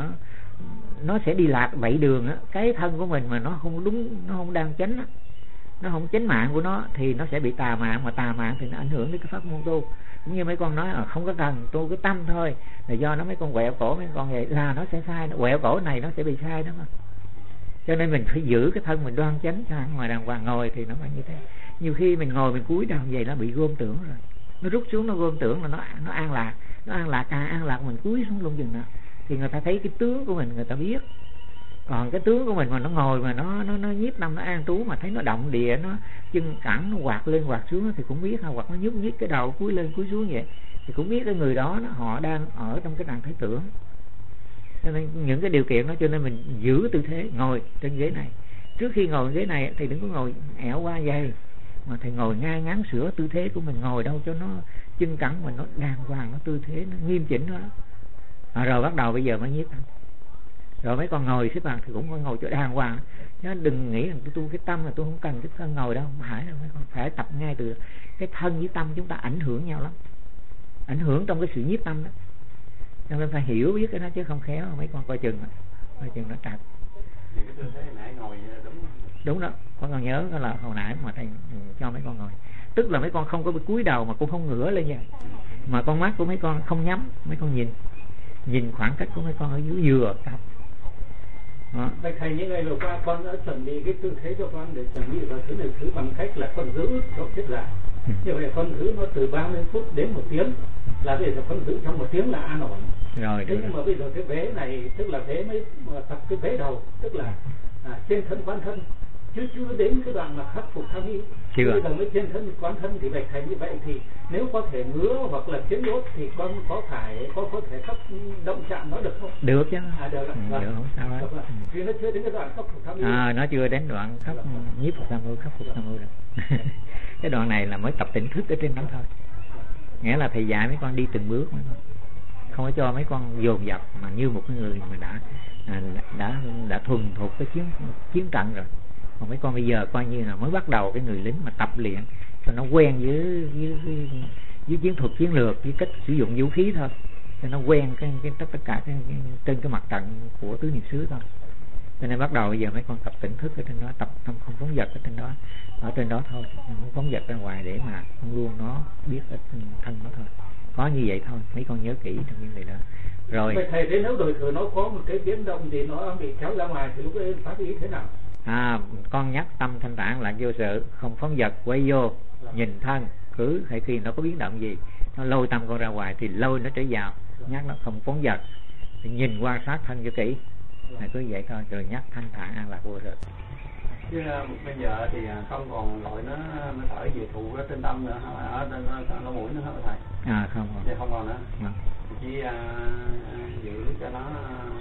nó sẽ đi lạc bảy đường á. Cái thân của mình mà nó không đúng, nó không đang chánh á, nó không chánh mạng của nó thì nó sẽ bị tà mạng, mà tà mạng thì nó ảnh hưởng đến cái pháp môn tu. Cũng như mấy con nói không có cần tu cái tâm thôi, là do nó mấy con quẹo cổ, mấy con vậy là nó sẽ sai, quẹo cổ này nó sẽ bị sai đó mà. Cho nên mình phải giữ cái thân mình đoan chánh ra ngoài đàng hoàng. Ngồi thì nó phải như thế. Nhiều khi mình ngồi mình cúi đầu vậy nó bị gom tưởng rồi, nó rút xuống, nó gom tưởng là nó an lạc, càng an lạc mình cúi xuống luôn chừng nào thì người ta thấy cái tướng của mình, người ta biết. Còn cái tướng của mình mà nó ngồi mà nó nhiếp tâm, nó an trú mà thấy nó động địa, nó chân cẳng nó quạt lên quạt xuống thì cũng biết, hoặc nó nhúc nhích cái đầu cúi lên cúi xuống vậy thì cũng biết cái người đó họ đang ở trong cái trạng thái tưởng. Cho nên những cái điều kiện đó, cho nên mình giữ tư thế ngồi trên ghế này. Trước khi ngồi ghế này thì đừng có ngồi ẻo qua dây, mà thầy ngồi ngay ngắn, sửa tư thế của mình ngồi đâu cho nó chân cẳng mình nó đàng hoàng, nó tư thế nó nghiêm chỉnh đó. Rồi bắt đầu bây giờ mới nhiếp tâm. Rồi mấy con ngồi xếp bằng thì cũng phải ngồi cho đàng hoàng, chứ đừng nghĩ rằng tôi tu cái tâm là tôi không cần cái thân ngồi đâu, không phải đâu. Mấy con phải tập ngay từ cái thân với tâm chúng ta ảnh hưởng nhau lắm, ảnh hưởng trong cái sự nhiếp tâm đó. Cho nên phải hiểu biết cái đó chứ không khéo mấy con coi chừng nó trật. Thì cái tư thế nãy ngồi đúng đó, con còn nhớ đó là hồi nãy mà thầy cho mấy con ngồi, tức là mấy con không có bị cúi đầu mà cũng không ngửa lên vậy, mà con mắt của mấy con không nhắm, mấy con nhìn khoảng cách của mấy con ở dưới vừa tập. Vậy thầy những ngày vừa qua con đã chuẩn bị cái tư thế cho con để chuẩn bị vào thứ này thứ bằng cách là con giữ cho chết dài. Như vậy con giữ nó từ 30 phút đến 1 tiếng, là bây giờ con giữ trong 1 tiếng là an ổn. Rồi. Thế nhưng mà bây giờ cái vế này tức là vế mới tập cái vế đầu, tức là trên thân quán thân, chưa đến cái đoạn mà khắc phục tham ưu. Bây giờ mới trên thân quán thân thì vậy thầy như vậy thì nếu có thể ngứa hoặc là chiến đốt thì con có thể khắc động chạm nó được không? Được chứ. Được. Được, không sao hết. Vì nó chưa đến cái đoạn khắc phục tham ưu. Nó chưa đến đoạn nhiếp phục tham ưu, khắc phục tham ưu được. Cái đoạn này là mới tập tỉnh thức ở trên đó thôi. Nghĩa là thầy dạy mấy con đi từng bước mấy con, không có cho mấy con dồn dập, mà như một cái người mà đã thuần thục cái chiến trận rồi. Còn mấy con bây giờ coi như là mới bắt đầu cái người lính mà tập luyện cho nó quen với chiến thuật chiến lược, với cách sử dụng vũ khí thôi, cho nó quen tất cả trên cái mặt trận của tứ niệm xứ thôi. Cho nên bắt đầu bây giờ mấy con tập tỉnh thức ở trên đó, tập không phóng dật ở trên đó thôi, không phóng dật ra ngoài để mà luôn nó biết ở thân nó thôi. Có như vậy thôi, mấy con nhớ kỹ trong những điều đó. Rồi. Vậy thầy thấy nếu đời thường nó có một cái biến động thì nó bị kéo ra ngoài thì lúc ấy phát ý thế nào? Con nhắc tâm thanh tạng là vô sự, không phóng dật, quay vô, nhìn thân, cứ hay khi nó có biến động gì, nó lôi tâm con ra ngoài thì lôi nó trở vào, nhắc nó không phóng dật, thì nhìn quan sát thân cho kỹ, là cứ vậy thôi, rồi nhắc thanh thản an lạc vô sự. Chứ bây giờ thì không còn gọi nó thở về thụ ở trên tâm nữa, ở trên lỗ mũi nữa hả thầy? Không còn. Không còn nữa. Chỉ giữ cho nó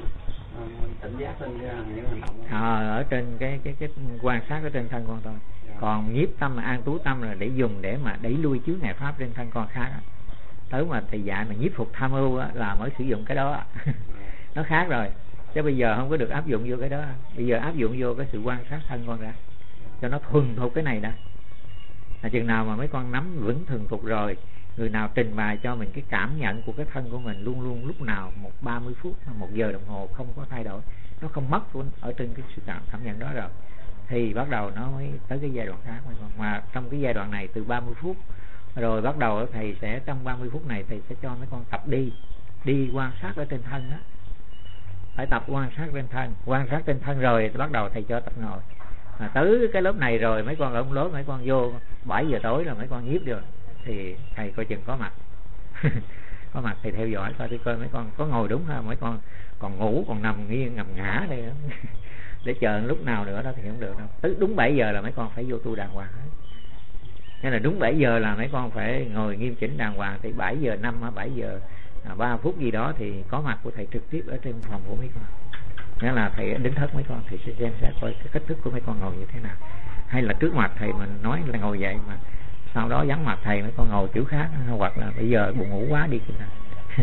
tỉnh giác lên những hành động. Ở trên cái quan sát ở trên thân con thôi. Còn nhiếp tâm là an trú tâm là để dùng để mà đẩy lui chướng ngại pháp trên thân con khác. Tới mà thầy dạy mà nhiếp phục tham ưu là mới sử dụng cái đó. Nó khác rồi. Chứ bây giờ không có được áp dụng vô cái đó. Bây giờ áp dụng vô cái sự quan sát thân con ra, cho nó thuần thục cái này đã. Là chừng nào mà mấy con nắm vững thuần thục rồi, người nào trình bày cho mình cái cảm nhận của cái thân của mình luôn luôn lúc nào 30 phút, 1 giờ đồng hồ không có thay đổi, nó không mất ở trên cái sự cảm nhận đó rồi, thì bắt đầu nó mới tới cái giai đoạn khác. Mà trong cái giai đoạn này từ 30 phút rồi bắt đầu thầy sẽ trong 30 phút này thầy sẽ cho mấy con tập đi quan sát ở trên thân đó, phải tập quan sát trên thân rồi bắt đầu thầy cho tập ngồi. Mà tới cái lớp này rồi mấy con ở ông lớp mấy con vô 7 giờ tối rồi mấy con nhiếp được thì thầy coi chừng có mặt có mặt thì theo dõi coi mấy con có ngồi đúng không, mấy con còn ngủ còn nằm nghiêng nằm ngã đây để chờ lúc nào nữa đó thì không được đâu. Tới đúng 7 giờ là mấy con phải vô tu đàng hoàng hết. Nên là đúng 7 giờ là mấy con phải ngồi nghiêm chỉnh đàng hoàng. Thì 7 giờ 5 hay 7 giờ 3 phút gì đó thì có mặt của thầy trực tiếp ở trên phòng của mấy con. Nghĩa là thầy đến thất mấy con, thầy sẽ xem xét coi cái cách thức của mấy con ngồi như thế nào. Hay là trước mặt thầy mình nói là ngồi vậy mà sau đó vắng mặt thầy mấy con ngồi kiểu khác, hoặc là bây giờ buồn ngủ quá đi kiểu nào.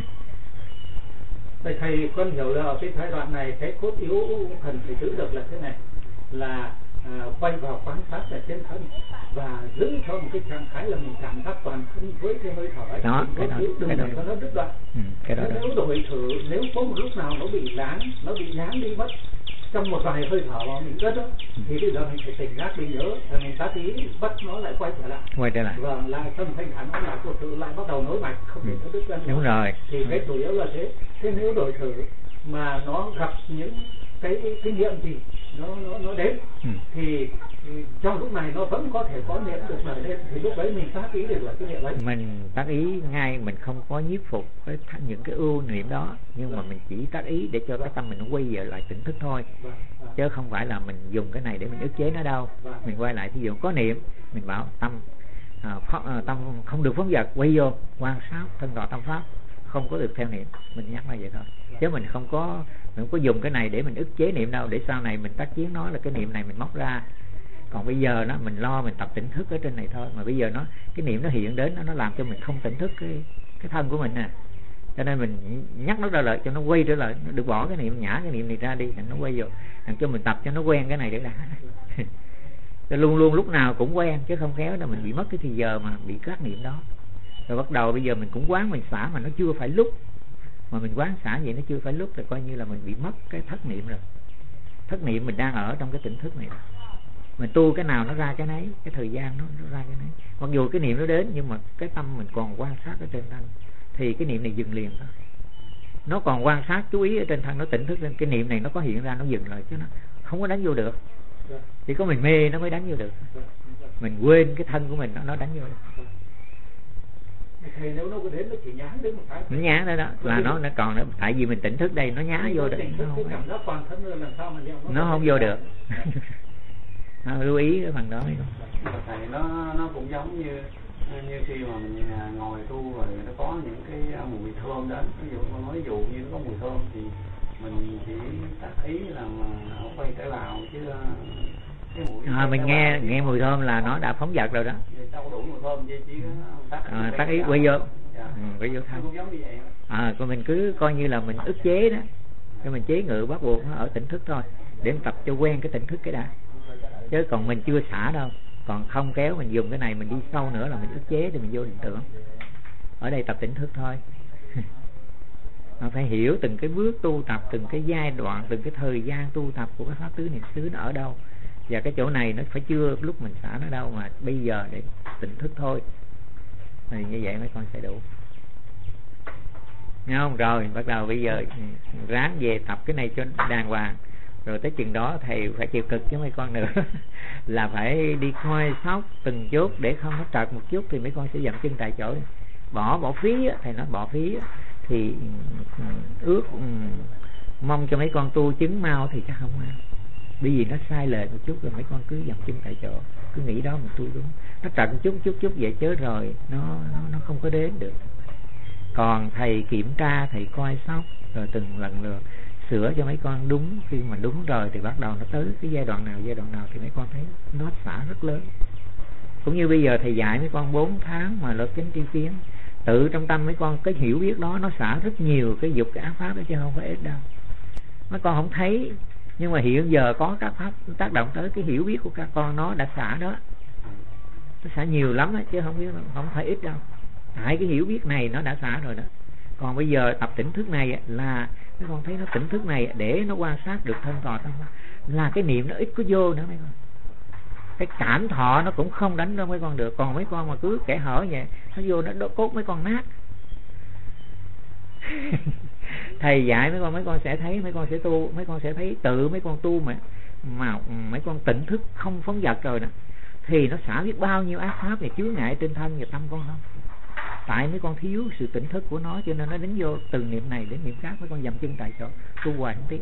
Thầy con hiểu là ở cái giai đoạn này cái cốt yếu cần phải giữ được là thế này, là quay vào quan sát ở trên thân và giữ cho một cái trạng thái là mình cảm giác toàn thân với cái hơi thở ấy. Đó, cái đó cho nó đứt đoạn. Nếu đổi thử, nếu có một lúc nào nó bị láng đi mất trong một vài hơi thở mà mình đứt đó, thì bây giờ mình phải tỉnh giác đi nhớ là mình tác ý bắt nó lại quay trở lại. Vâng, lại tâm thanh thản nó lại cuộc tự lại bắt đầu nối mạch, không thể nó đứt ra nữa. Đúng rồi. Thì cái chủ yếu là thế. Thế nếu đổi thử mà nó gặp những cái niệm gì nó đến thì trong lúc này nó vẫn có thể có niệm được nổi lên, thì lúc đấy mình tác ý được là cái niệm ấy. Mình tác ý ngay, mình không có nhiếp phục với những cái ưu niệm đó, nhưng mà mình chỉ tác ý để cho cái tâm mình nó quay về lại tỉnh thức thôi, chứ không phải là mình dùng cái này để mình ức chế nó đâu. Mình quay lại, thí dụ có niệm mình bảo tâm tâm không được phóng dật, quay vô quan sát thân tọa tâm pháp, không có được theo niệm, mình nhắc là vậy thôi, chứ mình không có dùng cái này để mình ức chế niệm đâu, để sau này mình tác chiến nói là cái niệm này mình móc ra. Còn bây giờ nó mình lo mình tập tỉnh thức ở trên này thôi, mà bây giờ cái niệm nó hiện đến nó làm cho mình không tỉnh thức cái thân của mình nè, cho nên mình nhắc nó ra lại cho nó quay trở lại, nó được bỏ cái niệm, nhả cái niệm này ra đi, nó quay vô, làm cho mình tập cho nó quen cái này để đã. Luôn luôn lúc nào cũng quen, chứ không khéo là mình bị mất cái thời giờ mà bị các niệm đó. Rồi bắt đầu bây giờ mình cũng quán mình xả mà nó chưa phải lúc, mà mình quán xả vậy nó chưa phải lúc, thì coi như là mình bị mất cái thất niệm rồi. Thất niệm mình đang ở trong cái tỉnh thức này rồi. Mình tu cái nào nó ra cái nấy, cái thời gian nó ra cái nấy. Mặc dù cái niệm nó đến nhưng mà cái tâm mình còn quan sát ở trên thân thì cái niệm này dừng liền thôi. Nó còn quan sát chú ý ở trên thân, nó tỉnh thức lên, cái niệm này nó có hiện ra nó dừng lại, chứ nó không có đánh vô được. Chỉ có mình mê nó mới đánh vô được. Mình quên cái thân của mình nó đánh vô được. Thầy nếu nó có đến nó chỉ nhán đến một cái. Nó nhán đó, là nó còn nữa, tại vì mình tỉnh thức đây nó nhá vô được. Nó không vô được. Lưu ý cái phần đó. Thầy nó cũng giống như khi mà mình ngồi tu rồi nó có những cái mùi thơm đến, ví dụ như nó có mùi thơm thì mình chỉ tác ý là mà nó quay trở vào, chứ cái mùi mình nghe mùi thơm là nó đã phóng dật rồi đó. Đâu đủ mùi thơm chứ chỉ tác ý quay vô. Quay vô thân. Còn mình cứ coi như là mình ức chế đó, cái mình chế ngự bắt buộc nó ở tỉnh thức thôi, để mình tập cho quen cái tỉnh thức cái đã, chứ còn mình chưa xả đâu. Còn không kéo mình dùng cái này mình đi sâu nữa là mình ức chế thì mình vô định tưởng. Ở đây tập tỉnh thức thôi. Nó phải hiểu từng cái bước tu tập, từng cái giai đoạn, từng cái thời gian tu tập của cái pháp tứ niệm xứ nó ở đâu, và cái chỗ này nó phải chưa lúc mình xả nó đâu, mà bây giờ để tỉnh thức thôi. Thì như vậy mấy con sẽ đủ. Nghe không? Rồi bắt đầu bây giờ ráng về tập cái này cho đàng hoàng. Rồi tới chừng đó thầy phải chịu cực chứ mấy con nữa. Là phải đi coi sóc từng chút để không nó trật một chút thì mấy con sẽ dậm chân tại chỗ. Bỏ phí á, thầy nói bỏ phí á, thì mong cho mấy con tu chứng mau thì chắc không mau. Bởi vì nó sai lệch một chút rồi mấy con cứ dậm chân tại chỗ, cứ nghĩ đó mình tu đúng. Nó trật chút vậy chứ rồi nó không có đến được. Còn thầy kiểm tra, thầy coi sóc rồi từng lần lượt sửa cho mấy con đúng. Khi mà đúng rồi thì bắt đầu nó tới cái giai đoạn nào thì mấy con thấy nó xả rất lớn. Cũng như bây giờ thầy dạy mấy con 4 tháng mà lớp chánh tri kiến, tự trong tâm mấy con cái hiểu biết đó nó xả rất nhiều cái dục cái ác pháp đó, chứ không phải ít đâu. Mấy con không thấy, nhưng mà hiện giờ có các pháp tác động tới cái hiểu biết của các con, nó đã xả đó. Nó xả nhiều lắm đó, chứ không phải ít đâu. Tại cái hiểu biết này nó đã xả rồi đó. Còn bây giờ tập tỉnh thức này là mấy con thấy nó tỉnh thức này để nó quan sát được thân tọa tâm pháp, là cái niệm nó ít có vô nữa mấy con. cái cảm thọ nó cũng không đánh đâu mấy con được. Còn mấy con mà cứ kẻ hở vậy, nó vô nó đốt cốt mấy con nát. Thầy dạy mấy con sẽ thấy, mấy con sẽ tu, mấy con sẽ thấy tự mấy con tu mà mấy con tỉnh thức không phóng dật rồi nè, thì nó xả biết bao nhiêu ác pháp và chướng ngại trên thân và tâm con không. Tại mấy con thiếu sự tỉnh thức của nó, cho nên nó đánh vô từ niệm này đến niệm khác, mấy con dậm chân tại chỗ tu hoài không tiến.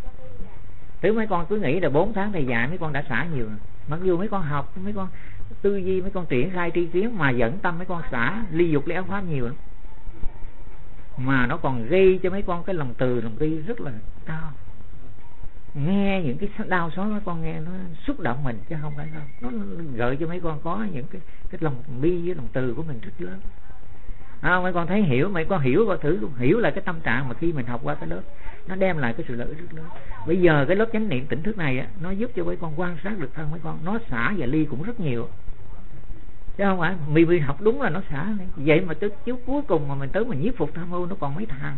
Thứ mấy con cứ nghĩ là 4 tháng thầy dạy mấy con đã xả nhiều, mặc dù mấy con học, mấy con tư duy, mấy con triển khai tri kiến mà dẫn tâm mấy con xả ly dục ly ác pháp nhiều lắm. Mà nó còn gây cho mấy con cái lòng từ lòng bi rất là cao. Nghe những cái đau xót mấy con nghe nó xúc động mình chứ không phải đâu. Nó gợi cho mấy con có những cái lòng bi với lòng từ của mình rất lớn. Mấy con thấy hiểu, mấy con hiểu coi thử, hiểu là cái tâm trạng mà khi mình học qua cái lớp nó đem lại cái sự lợi rất lớn. Bây giờ cái lớp chánh niệm tỉnh thức này á, nó giúp cho mấy con quan sát được thân mấy con, nó xả và ly cũng rất nhiều. Chứ không phải mình học đúng là nó xả này. Vậy mà tới chiếu cuối cùng mà mình tới mình nhiếp phục tham ưu nó còn mấy thằng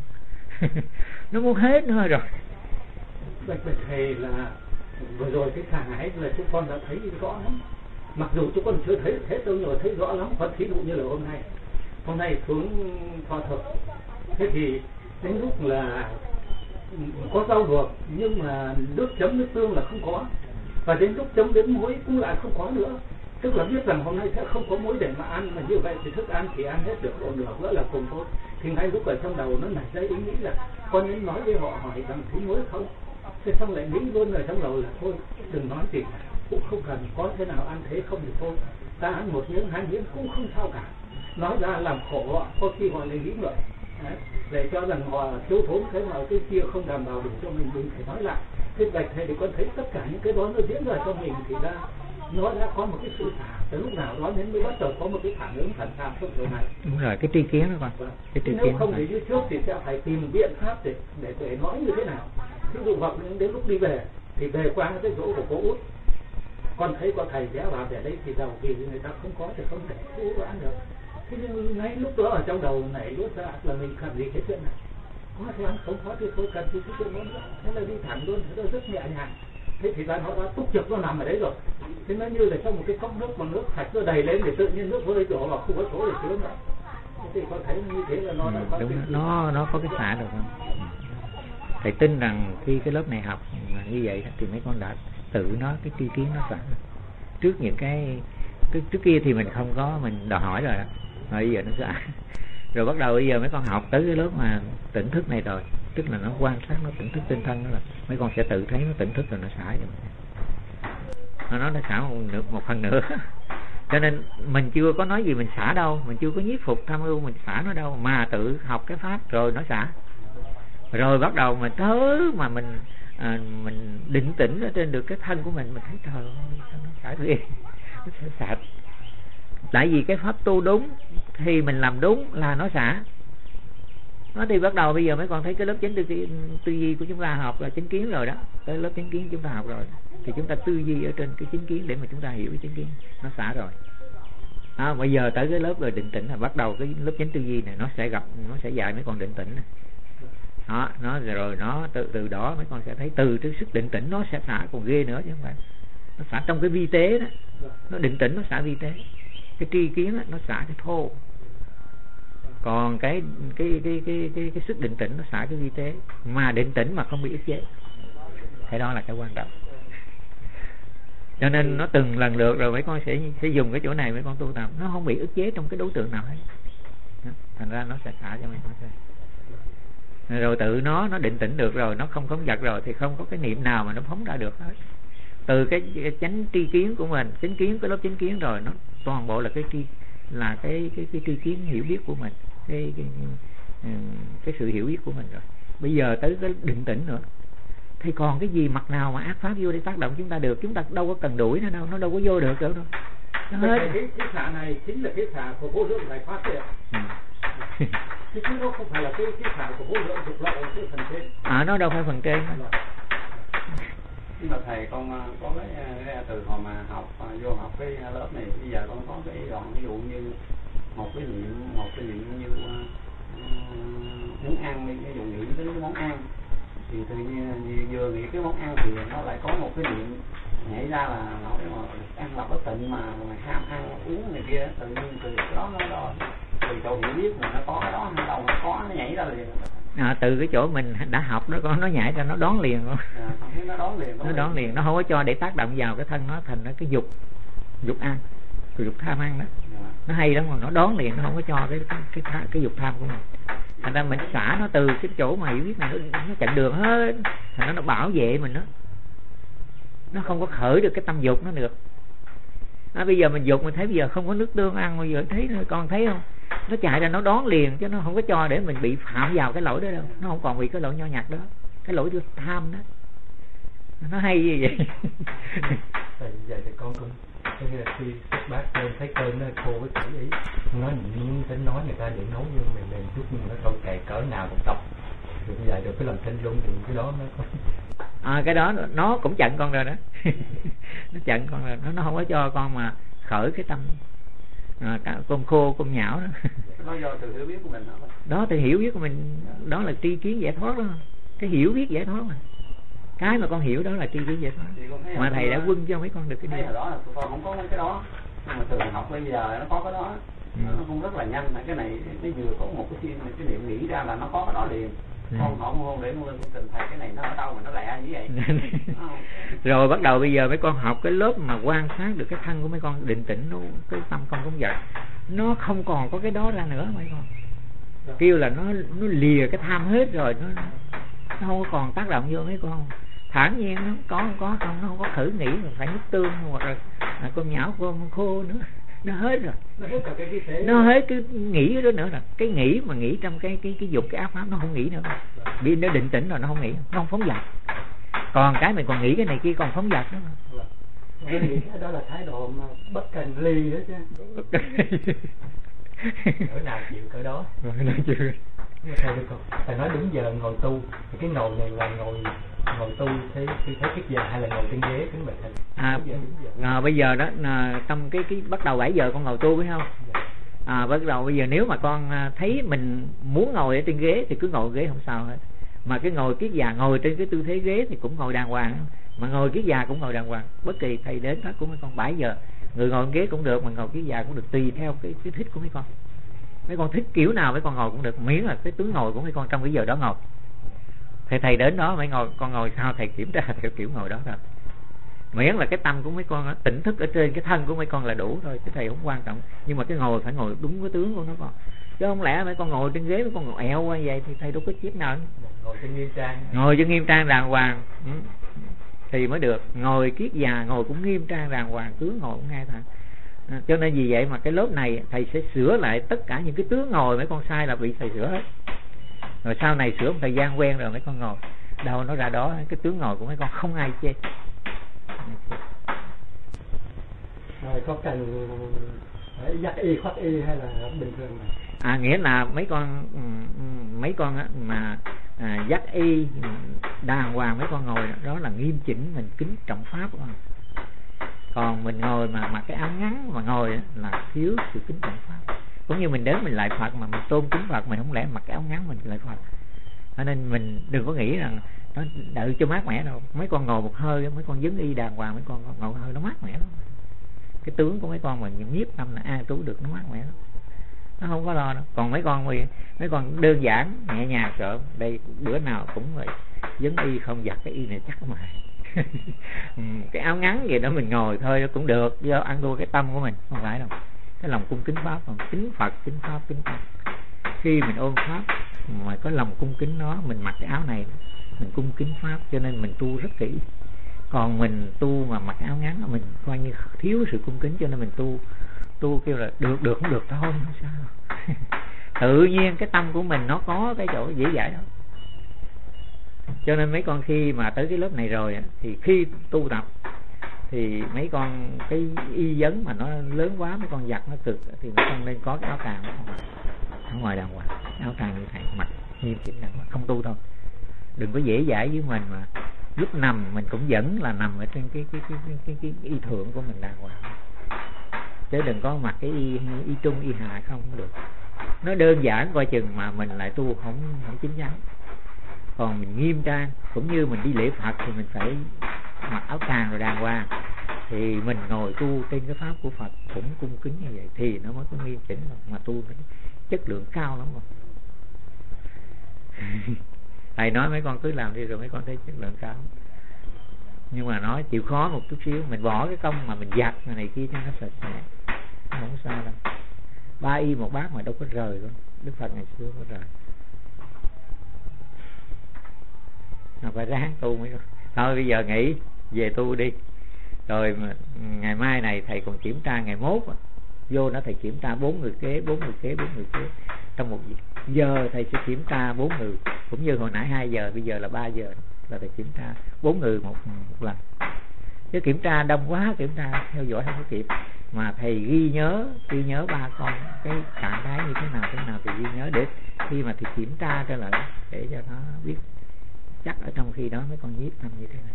nó muốn hết nữa rồi. Bạch thầy là vừa rồi cái thằng ấy là chúng con đã thấy rõ lắm. Mặc dù chúng con chưa thấy thế đâu, nhưng mà thấy rõ lắm. Còn thí dụ như là hôm nay xuống thọ thực, thế thì đến lúc là có rau luộc nhưng mà nước chấm nước tương là không có, và đến lúc chấm đến muối cũng lại không có nữa. Tức là biết rằng hôm nay sẽ không có muối để mà ăn, mà như vậy thì thức ăn chỉ ăn hết được một nửa nữa là cùng thôi. Thì ngay lúc ở trong đầu nó nảy ra ý nghĩ là con nên nói với họ, hỏi rằng thấy muối không. Thế xong lại nghĩ luôn ở trong đầu là thôi đừng nói gì cả, cũng không cần, có thế nào ăn thế không thì thôi, ta ăn 1 miếng 2 miếng cũng không sao cả. Nói ra làm khổ họ, có khi họ lại nghĩ ngợi để cho rằng họ thiếu thốn thế nào cái kia không đảm bảo đủ cho mình phải nói lại. Thế Bạch thầy thì con thấy tất cả những cái đó nó diễn ra cho mình thì nó đã có một cái sự thả, tới lúc nào đó đến mới bắt đầu có một cái phản ứng phản xạ trong điều này. Đúng rồi, cái tri kiến đó con. Cái tri nếu kiến không thì như trước thì sẽ phải tìm biện pháp để nói như thế nào. Ví dụ hoặc đến lúc đi về thì về qua cái chỗ của cô Út, con thấy có thầy ghé vào để đấy thì giàu thì người ta không có thì không thể cô ăn được. Thế nhưng ngay lúc đó ở trong đầu này đốt ra là mình cần gì cái chuyện này, có thì ăn không có thì thôi cần gì cái chuyện đó nữa. Thế là đi thẳng luôn, thế là rất nhẹ nhàng. Thế thì ra nó đã túc trực, nó nằm ở đấy rồi. Thế nó như là trong một cái cốc nước mà nước sạch nó đầy lên thì tự nhiên nước vơi đổ vào không có chỗ để chứa nữa. Thế thì con thấy như thế là nó đã có đúng, nó có cái xả được không? Thầy tin rằng khi cái lớp này học như vậy thì mấy con đã tự nó cái tri kiến nó xả. Trước những cái trước kia thì mình không có, mình đòi hỏi rồi, bây giờ nó xả. Rồi bắt đầu bây giờ mấy con học tới cái lớp mà tỉnh thức này rồi, tức là nó quan sát, nó tỉnh thức tinh thân đó, là mấy con sẽ tự thấy nó tỉnh thức rồi nó xả rồi. Nó đã xả một phần nữa. Cho nên mình chưa có nói gì mình xả đâu, mình chưa có nhiếp phục tham ưu mình xả nó đâu, mà tự học cái pháp rồi nó xả. Rồi bắt đầu mà tới mà mình định tĩnh ở trên được cái thân của mình thấy trời ơi nó xả ghê, nó sẽ xả. Tại vì cái pháp tu đúng thì mình làm đúng là nó xả. Nó thì bắt đầu bây giờ mấy con thấy cái lớp chánh tư duy của chúng ta học là chánh kiến rồi đó, cái lớp chánh kiến chúng ta học rồi thì chúng ta tư duy ở trên cái chánh kiến để mà chúng ta hiểu cái chánh kiến, nó xả rồi. Bây giờ tới cái lớp rồi định tĩnh là bắt đầu cái lớp chánh tư duy này nó sẽ dạy mấy con định tĩnh này. Nó rồi nó từ đó mấy con sẽ thấy từ cái sức định tĩnh nó sẽ xả còn ghê nữa chứ không phải. Nó xả trong cái vi tế đó, nó định tĩnh nó xả vi tế, cái tri kiến đó, nó xả cái thô. Còn cái sức định tĩnh nó xả cái vi tế, mà định tĩnh mà không bị ức chế. Thế đó là cái quan trọng. Cho nên nó từng lần lượt rồi mấy con sẽ dùng cái chỗ này mấy con tu tập, nó không bị ức chế trong cái đối tượng nào hết. Thành ra nó sẽ xả cho mình. Rồi tự nó định tĩnh được rồi, nó không phóng dật rồi thì không có cái niệm nào mà nó phóng ra được hết. Từ cái chánh tri kiến của mình, chánh kiến, cái lớp chánh kiến rồi nó toàn bộ là cái tri kiến hiểu biết của mình, cái sự hiểu biết của mình rồi. Bây giờ tới cái định tĩnh nữa thì còn cái gì mặt nào mà ác pháp vô để tác động chúng ta được, chúng ta đâu có cần đuổi nó đâu, nó đâu có vô được đâu. Nó hết. Cái xạ này chính là cái xạ của vô lượng giải thoát đấy ạ. Chứ nó không phải là cái xạ của vô lượng dục lậu cái phần trên. Nó đâu phải phần trên. Nhưng mà thầy con có cái từ hồi mà vô học cái lớp này, bây giờ con có cái đoạn ví dụ như một cái niệm như muốn ăn đi, ví dụ nghĩ tới món ăn thì tự nhiên vừa nghĩ cái món ăn thì nó lại có một cái niệm nhảy ra là nói mà ăn lọc có tịnh mà ham ăn uống này kia, tự nhiên từ đó nó từ chỗ hiểu biết mà nó có cái đó hay đâu nó có nó nhảy ra liền. Từ cái chỗ mình đã học đó con, nó nhảy ra nó đón liền luôn. Nó đón liền, nó không có cho để tác động vào cái thân nó, thành nó cái dục ăn, cái dục tham ăn đó. Nó hay lắm mà nó đón liền, nó không có cho cái dục tham của mình. Thành ra mình xả nó từ cái chỗ mà hiểu biết này, nó chặn đường hết, thành nó bảo vệ mình đó. Nó không có khởi được cái tâm dục nó được. Bây giờ mình dục, mình thấy bây giờ không có nước tương ăn, bây giờ thấy con thấy không, nó chạy ra nó đón liền, chứ nó không có cho để mình bị phạm vào cái lỗi đó đâu. Nó không còn bị cái lỗi nho nhặt đó, cái lỗi của tham đó. Nó hay như vậy. Vậy thì con cũng khi xuất bát cơm thấy cơm nó khô cái chảy ý, nói mình tính nói người ta để nấu nhưng mềm chút, nhưng nó không kệ cỡ nào cũng tộc được như vậy, được cái lòng thanh lung thì cái đó nó có. Cái đó nó cũng chặn con rồi đó. Nó chặn con rồi, nó không có cho con mà khởi cái tâm con khô con nhão đó. Nó do từ hiểu biết của mình hả? Đó, từ hiểu biết của mình, đó là tri kiến giải thoát đó. Cái hiểu biết giải thoát mà. Cái mà con hiểu đó là tri kiến giải thoát. Mà thầy đã quân cho mấy con được cái điều đó là con không có cái đó. Nhưng mà từ học bây giờ nó có cái đó. Nó cũng rất là nhanh, cái này nó vừa có một cái niệm nghĩ ra là nó có cái đó liền. Con không để mua tình thầy cái này nó ở đâu mà nó lẹ như vậy. Rồi bắt đầu bây giờ mấy con học cái lớp mà quan sát được cái thân của mấy con, định tĩnh, cái tâm con cũng vậy, nó không còn có cái đó ra nữa mấy con. Kêu là nó lìa cái tham hết rồi, nó không còn tác động vô mấy con. Thản nhiên nó có không, nó không có thử nghĩ là phải nước tương hoặc là con nhão con khô nữa. Nó hết rồi, nó hết cái nghĩ đó nữa rồi. Cái nghĩ mà nghĩ trong cái dục, cái ác pháp nó không nghĩ nữa. Vì nó định tĩnh rồi nó không nghĩ, nó không phóng dật. Còn cái mình còn nghĩ cái này kia còn phóng dật đó mà. Tôi nghĩ đó là thái độ mà bất cần ly đó chứ. Cỡ nào chịu cỡ đó. Nó chịu. Thầy nói đúng giờ ngồi tu thì cái ngồi này là ngồi tu thấy kiết già hay là ngồi trên ghế kính bạch thầy? Bây giờ đó trong cái bắt đầu 7 giờ con ngồi tu phải không? Bắt đầu bây giờ nếu mà con thấy mình muốn ngồi ở trên ghế thì cứ ngồi ghế không sao hết. Mà cái ngồi kiết già ngồi trên cái tư thế ghế thì cũng ngồi đàng hoàng, mà ngồi kiết già cũng ngồi đàng hoàng. Bất kỳ thầy đến đó của mấy con 7 giờ, người ngồi ghế cũng được, mà ngồi kiết già cũng được, tùy theo cái thích của mấy con. Mấy con thích kiểu nào mấy con ngồi cũng được, miễn là cái tướng ngồi của mấy con trong cái giờ đó ngồi. Thầy đến đó mấy con ngồi sao thầy kiểm tra theo kiểu ngồi đó thôi. Miễn là cái tâm của mấy con tỉnh thức ở trên cái thân của mấy con là đủ thôi, chứ thầy không quan trọng. Nhưng mà cái ngồi phải ngồi đúng cái tướng của nó con. Chứ không lẽ mấy con ngồi trên ghế mấy con ngồi eo qua vậy thì thầy đâu có chép nào. Ngồi cho nghiêm trang. Ngồi cho nghiêm trang đàng hoàng thì mới được. Ngồi kiết già ngồi cũng nghiêm trang đàng hoàng, tướng ngồi cũng ngay thẳng. Cho nên vì vậy mà cái lớp này thầy sẽ sửa lại tất cả những cái tướng ngồi mấy con sai là bị thầy sửa hết. Rồi sau này sửa một thời gian quen rồi mấy con ngồi đâu nó ra đó, cái tướng ngồi của mấy con không ai chê. Rồi có cần dắt y khoác y hay là bình thường này? Nghĩa là mấy con mà dắt y đàng hoàng mấy con ngồi đó là nghiêm chỉnh, mình kính trọng pháp. Còn mình ngồi mà mặc cái áo ngắn mà ngồi là thiếu sự kính trọng pháp. Cũng như mình đến mình lại Phật mà mình tôn kính Phật, mình không lẽ mặc cái áo ngắn mình lại Phật. Cho nên mình đừng có nghĩ rằng nó đợi cho mát mẻ đâu. Mấy con ngồi một hơi, mấy con dấn y đàng hoàng, mấy con ngồi hơi nó mát mẻ lắm. Cái tướng của mấy con mình nhiếp tâm là an trú được, nó mát mẻ lắm. Nó không có lo đâu. Còn mấy con đơn giản nhẹ nhàng sợ đây bữa nào cũng vậy, dấn y không giặt cái y này chắc mà. Cái áo ngắn gì đó mình ngồi thôi cũng được, do ăn thua cái tâm của mình, không phải đâu. Cái lòng cung kính pháp, còn kính Phật, kính pháp, kính Phật. Khi mình ôm pháp mà có lòng cung kính nó, mình mặc cái áo này mình cung kính pháp, cho nên mình tu rất kỹ. Còn mình tu mà mặc áo ngắn mình coi như thiếu sự cung kính, cho nên mình tu kêu là được không được thôi, không sao. Tự nhiên cái tâm của mình nó có cái chỗ dễ dãi đó. Cho nên mấy con khi mà tới cái lớp này rồi thì khi tu tập thì mấy con cái y vấn mà nó lớn quá, mấy con giặt nó cực thì mấy con nên có cái áo tràng ở ngoài đàng hoàng, áo tràng như thầy mặc nghiêm chỉnh đàng hoàng, không tu thôi. Đừng có dễ dãi với mình mà lúc nằm mình cũng vẫn là nằm ở trên cái y thượng của mình đàng hoàng, chứ đừng có mặc cái y trung y hạ không được. Nó đơn giản coi chừng mà mình lại tu không chính chắn. Còn mình nghiêm trang, cũng như mình đi lễ Phật thì mình phải mặc áo tang rồi đàng hoàng, thì mình ngồi tu trên cái pháp của Phật cũng cung kính như vậy thì nó mới có nghiêm chỉnh, mà tu nó chất lượng cao lắm rồi. Thầy nói mấy con cứ làm đi rồi mấy con thấy chất lượng cao, nhưng mà nó chịu khó một chút xíu, mình bỏ cái công mà mình giặt này kia cho nó sạch sẽ, không sao đâu. 3 y một bát mà đâu có rời luôn, Đức Phật ngày xưa có rời. Nó phải ráng tu mới được. Thôi bây giờ nghỉ về tu đi, rồi mà ngày mai này thầy còn kiểm tra, ngày mốt vô nó thầy kiểm tra 4 người kế. Trong 1 giờ thầy sẽ kiểm tra 4 người, cũng như hồi nãy 2 giờ, bây giờ là 3 giờ là thầy kiểm tra 4 người một lần. Chứ kiểm tra đông quá, kiểm tra theo dõi không có kịp, mà thầy ghi nhớ 3 con cái trạng thái như thế nào thì ghi nhớ, để khi mà thầy kiểm tra trở lại để cho nó biết chắc ở trong khi đó mấy con nhiếp tâm như thế nào.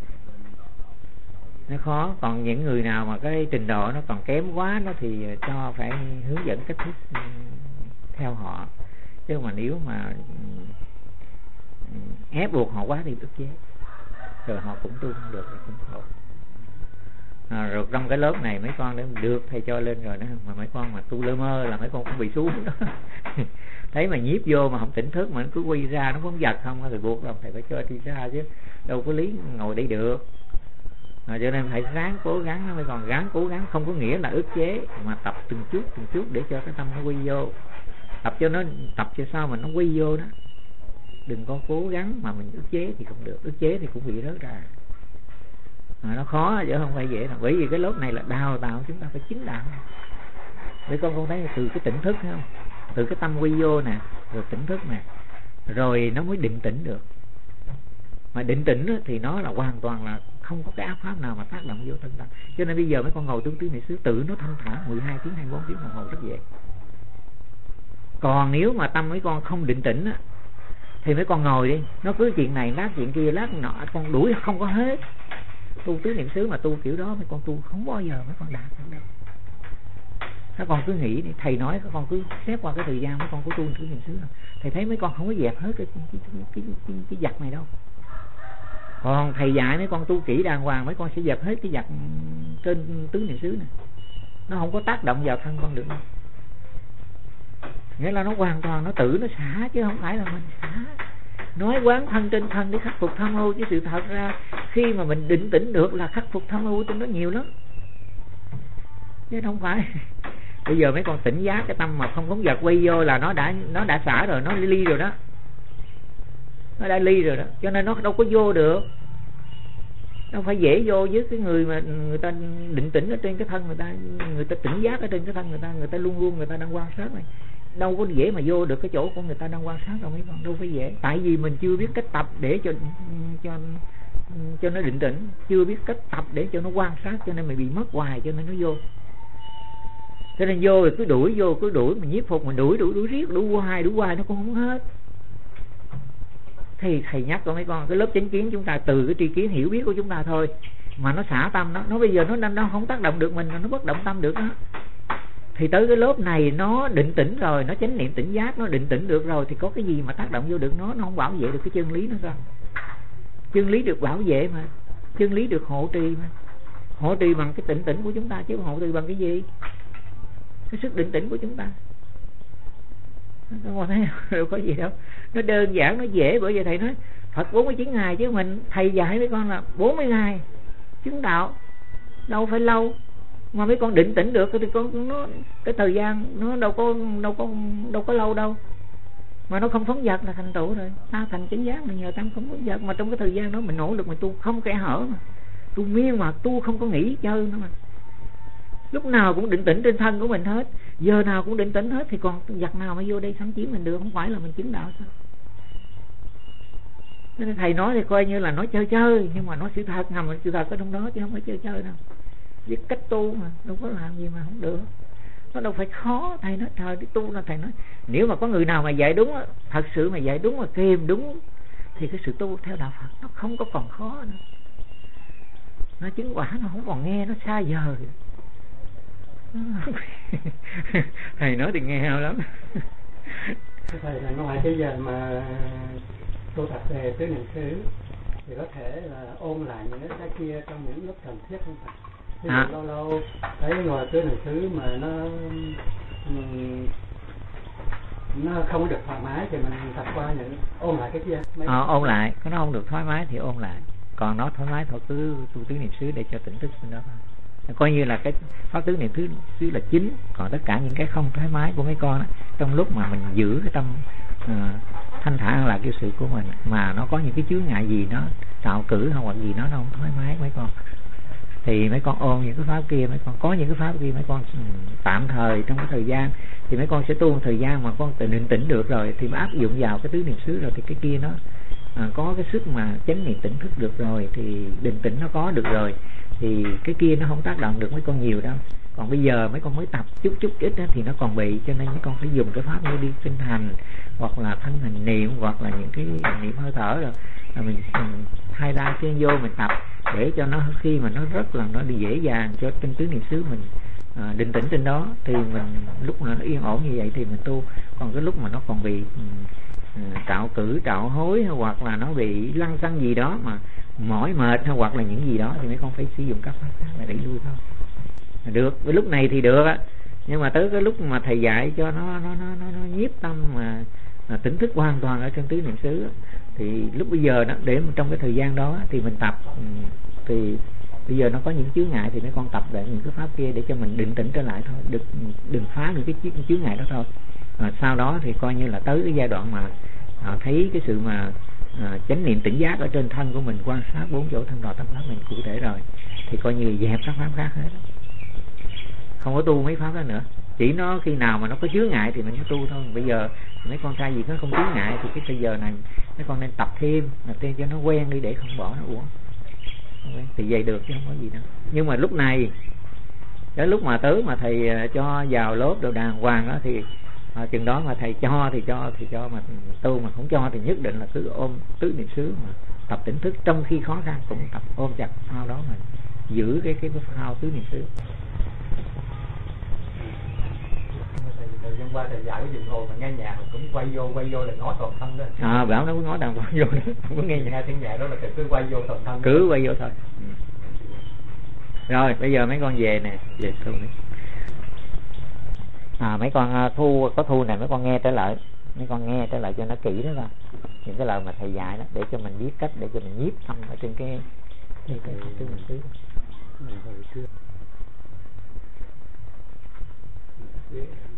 Nó khó. Còn những người nào mà cái trình độ nó còn kém quá nó thì cho phải hướng dẫn cách thức theo họ, chứ mà nếu mà ép buộc họ quá thì ức chế, rồi họ cũng tu không được, rồi cũng khổ. Rồi trong cái lớp này mấy con đã được thầy cho lên rồi đó, mà mấy con mà tu lơ mơ là mấy con cũng bị xuống đó. Thấy mà nhiếp vô mà không tỉnh thức mà nó cứ quy ra, nó không giật không thì buộc lòng thầy phải cho đi ra, chứ đâu có lý ngồi đây được. Cho nên phải ráng cố gắng, mấy con ráng cố gắng không có nghĩa là ức chế, mà tập từng chút để cho cái tâm nó quy vô. Tập cho sao mà nó quy vô đó, đừng có cố gắng mà mình ức chế thì không được, ức chế thì cũng bị rớt ra. Nó khó chứ không phải dễ đâu. Bởi vì cái lớp này là đào tạo chúng ta phải chính đạo. Để con thấy từ cái tỉnh thức thấy không, từ cái tâm quy vô nè, rồi tỉnh thức nè, rồi nó mới định tĩnh được. Mà định tĩnh thì nó là hoàn toàn là không có cái ác pháp nào mà tác động vô thân tâm. Cho nên bây giờ mấy con ngồi tứ niệm xứ tự nó thanh thản 12 tiếng 24 tiếng đồng hồ rất dễ. Còn nếu mà tâm mấy con không định tĩnh á, thì mấy con ngồi đi, nó cứ chuyện này lát chuyện kia lát nọ, con đuổi không có hết. Tu tứ niệm xứ mà tu kiểu đó mấy con tu không bao giờ mấy con đạt được đâu. Các con cứ nghĩ đi, thầy nói các con cứ xếp qua cái thời gian mấy con có tu tứ niệm xứ đâu, thầy thấy mấy con không có dẹp hết cái giặc này đâu. Còn thầy dạy mấy con tu kỹ đàng hoàng, mấy con sẽ dẹp hết cái giặc trên tứ niệm xứ này, nó không có tác động vào thân con được đâu. Nghĩa là nó hoàn toàn nó tự nó xả, chứ không phải là mình xả. Nói quán thân trên thân để khắc phục tham ưu, chứ sự thật ra khi mà mình định tĩnh được là khắc phục tham ưu trên đó nhiều lắm, chứ không phải. Bây giờ mấy con tỉnh giác cái tâm mà không có vật quay vô là nó đã xả rồi, nó ly rồi đó, nó đã ly rồi đó, cho nên nó đâu có vô được. Đâu phải dễ vô với cái người mà người ta định tĩnh ở trên cái thân người ta tỉnh giác ở trên cái thân người ta luôn luôn người ta đang quan sát này. Đâu có dễ mà vô được cái chỗ của người ta đang quan sát đâu mấy con, đâu phải dễ. Tại vì mình chưa biết cách tập để cho nó định tĩnh, chưa biết cách tập để cho nó quan sát, cho nên mình bị mất hoài, cho nên nó vô. Cho nên vô rồi cứ đuổi mình nhiếp phục, mình đuổi riết, đuổi hoài nó cũng không hết. Thì thầy nhắc cho mấy con, cái lớp chánh kiến chúng ta từ cái tri kiến hiểu biết của chúng ta thôi mà nó xả tâm nó bây giờ nó không tác động được mình, nó bất động tâm được đó. Thì tới cái lớp này nó định tĩnh rồi, nó chánh niệm tỉnh giác, nó định tĩnh được rồi thì có cái gì mà tác động vô được nó không bảo vệ được cái chân lý nó sao? Chân lý được bảo vệ mà, chân lý được hộ trì mà. Hộ trì bằng cái tĩnh của chúng ta, chứ hộ trì bằng cái gì? Cái sức định tĩnh của chúng ta. Nó thấy đâu có gì đâu, nó đơn giản, nó dễ. Bởi vì thầy nói Phật 49 ngày, chứ thầy dạy với con là 40 ngày chứng đạo, đâu phải lâu. Mà mấy con định tĩnh được thì cái thời gian nó đâu có lâu đâu, mà nó không phóng dật là thành tựu rồi. Ta thành chánh giác là nhờ tâm không phóng dật, mà trong cái thời gian đó mình nỗ lực mình tu không kẽ hở, mà tu miên mà tu không có nghỉ chơi nữa, mà lúc nào cũng định tĩnh trên thân của mình hết, giờ nào cũng định tĩnh hết, thì còn giặc nào mà vô đây xâm chiếm mình được? Không phải là mình chứng đạo sao? Nên thầy nói thì coi như là nói chơi, nhưng mà nói sự thật, nằm sự thật ở trong đó, chứ không phải chơi đâu. Biết cách tu mà đâu có làm gì mà không được, nó đâu phải khó. Thầy nói trời đi tu là thầy nói nếu mà có người nào mà dạy đúng, thật sự mà dạy đúng, mà kèm đúng, thì cái sự tu theo đạo Phật nó không có còn khó nữa. Nó chứng quả nó không còn nghe nó xa vời. Thầy nói thì nghe heo lắm. Thầy là ngoài cái giờ mà tu tập về tứ niệm xứ thì có thể là ôn lại những cái kia trong những lúc cần thiết không phải. Ví dụ lâu lâu thấy ngồi tứ niệm xứ mà nó không được thoải mái thì mình tập qua những ôn lại cái kia. Ôn lại, cái nó không được thoải mái thì ôn lại, còn nó thoải mái thôi cứ tu tứ niệm xứ để cho tỉnh thức bên đó thôi. Coi như là cái pháp tứ niệm xứ là chính, còn tất cả những cái không thoải mái của mấy con đó, trong lúc mà mình giữ cái tâm thanh thản an lạc vô sự của mình mà nó có những cái chướng ngại gì nó tạo cử hoặc gì nó không thoải mái mấy con, thì mấy con ôn những cái pháp kia, mấy con có những cái pháp kia mấy con tạm thời trong cái thời gian thì mấy con sẽ tu một thời gian mà con tự định tĩnh được rồi thì mới áp dụng vào cái tứ niệm xứ rồi thì cái kia nó có cái sức mà chánh niệm tỉnh thức được rồi thì định tĩnh nó có được rồi thì cái kia nó không tác động được mấy con nhiều đâu. Còn bây giờ mấy con mới tập chút ít đó, thì nó còn bị, cho nên mấy con phải dùng cái pháp như đi kinh hành hoặc là thân hành niệm hoặc là những cái niệm hơi thở rồi mình hai đa chuyên vô mình tập để cho nó khi mà nó rất là nó đi dễ dàng cho trên tứ niệm xứ mình định tĩnh trên đó thì mình lúc mà nó yên ổn như vậy thì mình tu. Còn cái lúc mà nó còn bị trạo cử trạo hối hoặc là nó bị lăng xăng gì đó mà mỏi mệt hoặc là những gì đó thì mấy con phải sử dụng các pháp khác để đẩy lui thôi. Được, cái lúc này thì được á, nhưng mà tới cái lúc mà thầy dạy cho nó nhiếp tâm mà tỉnh thức hoàn toàn ở trên tứ niệm xứ thì lúc bây giờ đó để trong cái thời gian đó thì mình tập thì bây giờ nó có những chướng ngại thì mấy con tập lại những cái pháp kia để cho mình định tĩnh trở lại thôi, đừng phá những cái chướng ngại đó thôi. Sau đó thì coi như là tới cái giai đoạn mà thấy cái sự mà chánh niệm tỉnh giác ở trên thân của mình, quan sát bốn chỗ thân đò tâm pháp mình cụ thể rồi thì coi như dẹp các pháp khác hết, không có tu mấy pháp đó nữa. Chỉ nó khi nào mà nó có chướng ngại thì mình mới tu thôi. Bây giờ mấy con trai gì nó không chướng ngại thì cái bây giờ này mấy con nên tập thêm cho nó quen đi để không bỏ nó uổng thì vậy được chứ không có gì đâu. Nhưng mà lúc này đến lúc mà tới mà thầy cho vào lớp đồ đàng hoàng đó thì chừng đó mà thầy cho thì cho mà tu, mà không cho thì nhất định là cứ ôm tứ niệm xứ mà tập tỉnh thức, trong khi khó khăn cũng tập ôm chặt phao đó mà giữ cái phao tứ niệm xứ. Thời gian qua thầy dạy cái giường ngồi mà nghe nhạc cũng quay vô là ngó toàn thân đó. Bảo nó ngó đàng hoàng vô đó, không có nghe nhạc. Tiếng nhạc đó là cứ quay vô toàn thân. Cứ quay vô thôi. Rồi bây giờ mấy con về nè, về tu đi. Mấy con có thu này mấy con nghe trở lại, mấy con nghe trở lại cho nó kỹ đó, những cái lời mà thầy dạy đó để cho mình biết cách để cho mình nhiếp tâm ở trên cái thứ mình xứ. Hồi xưa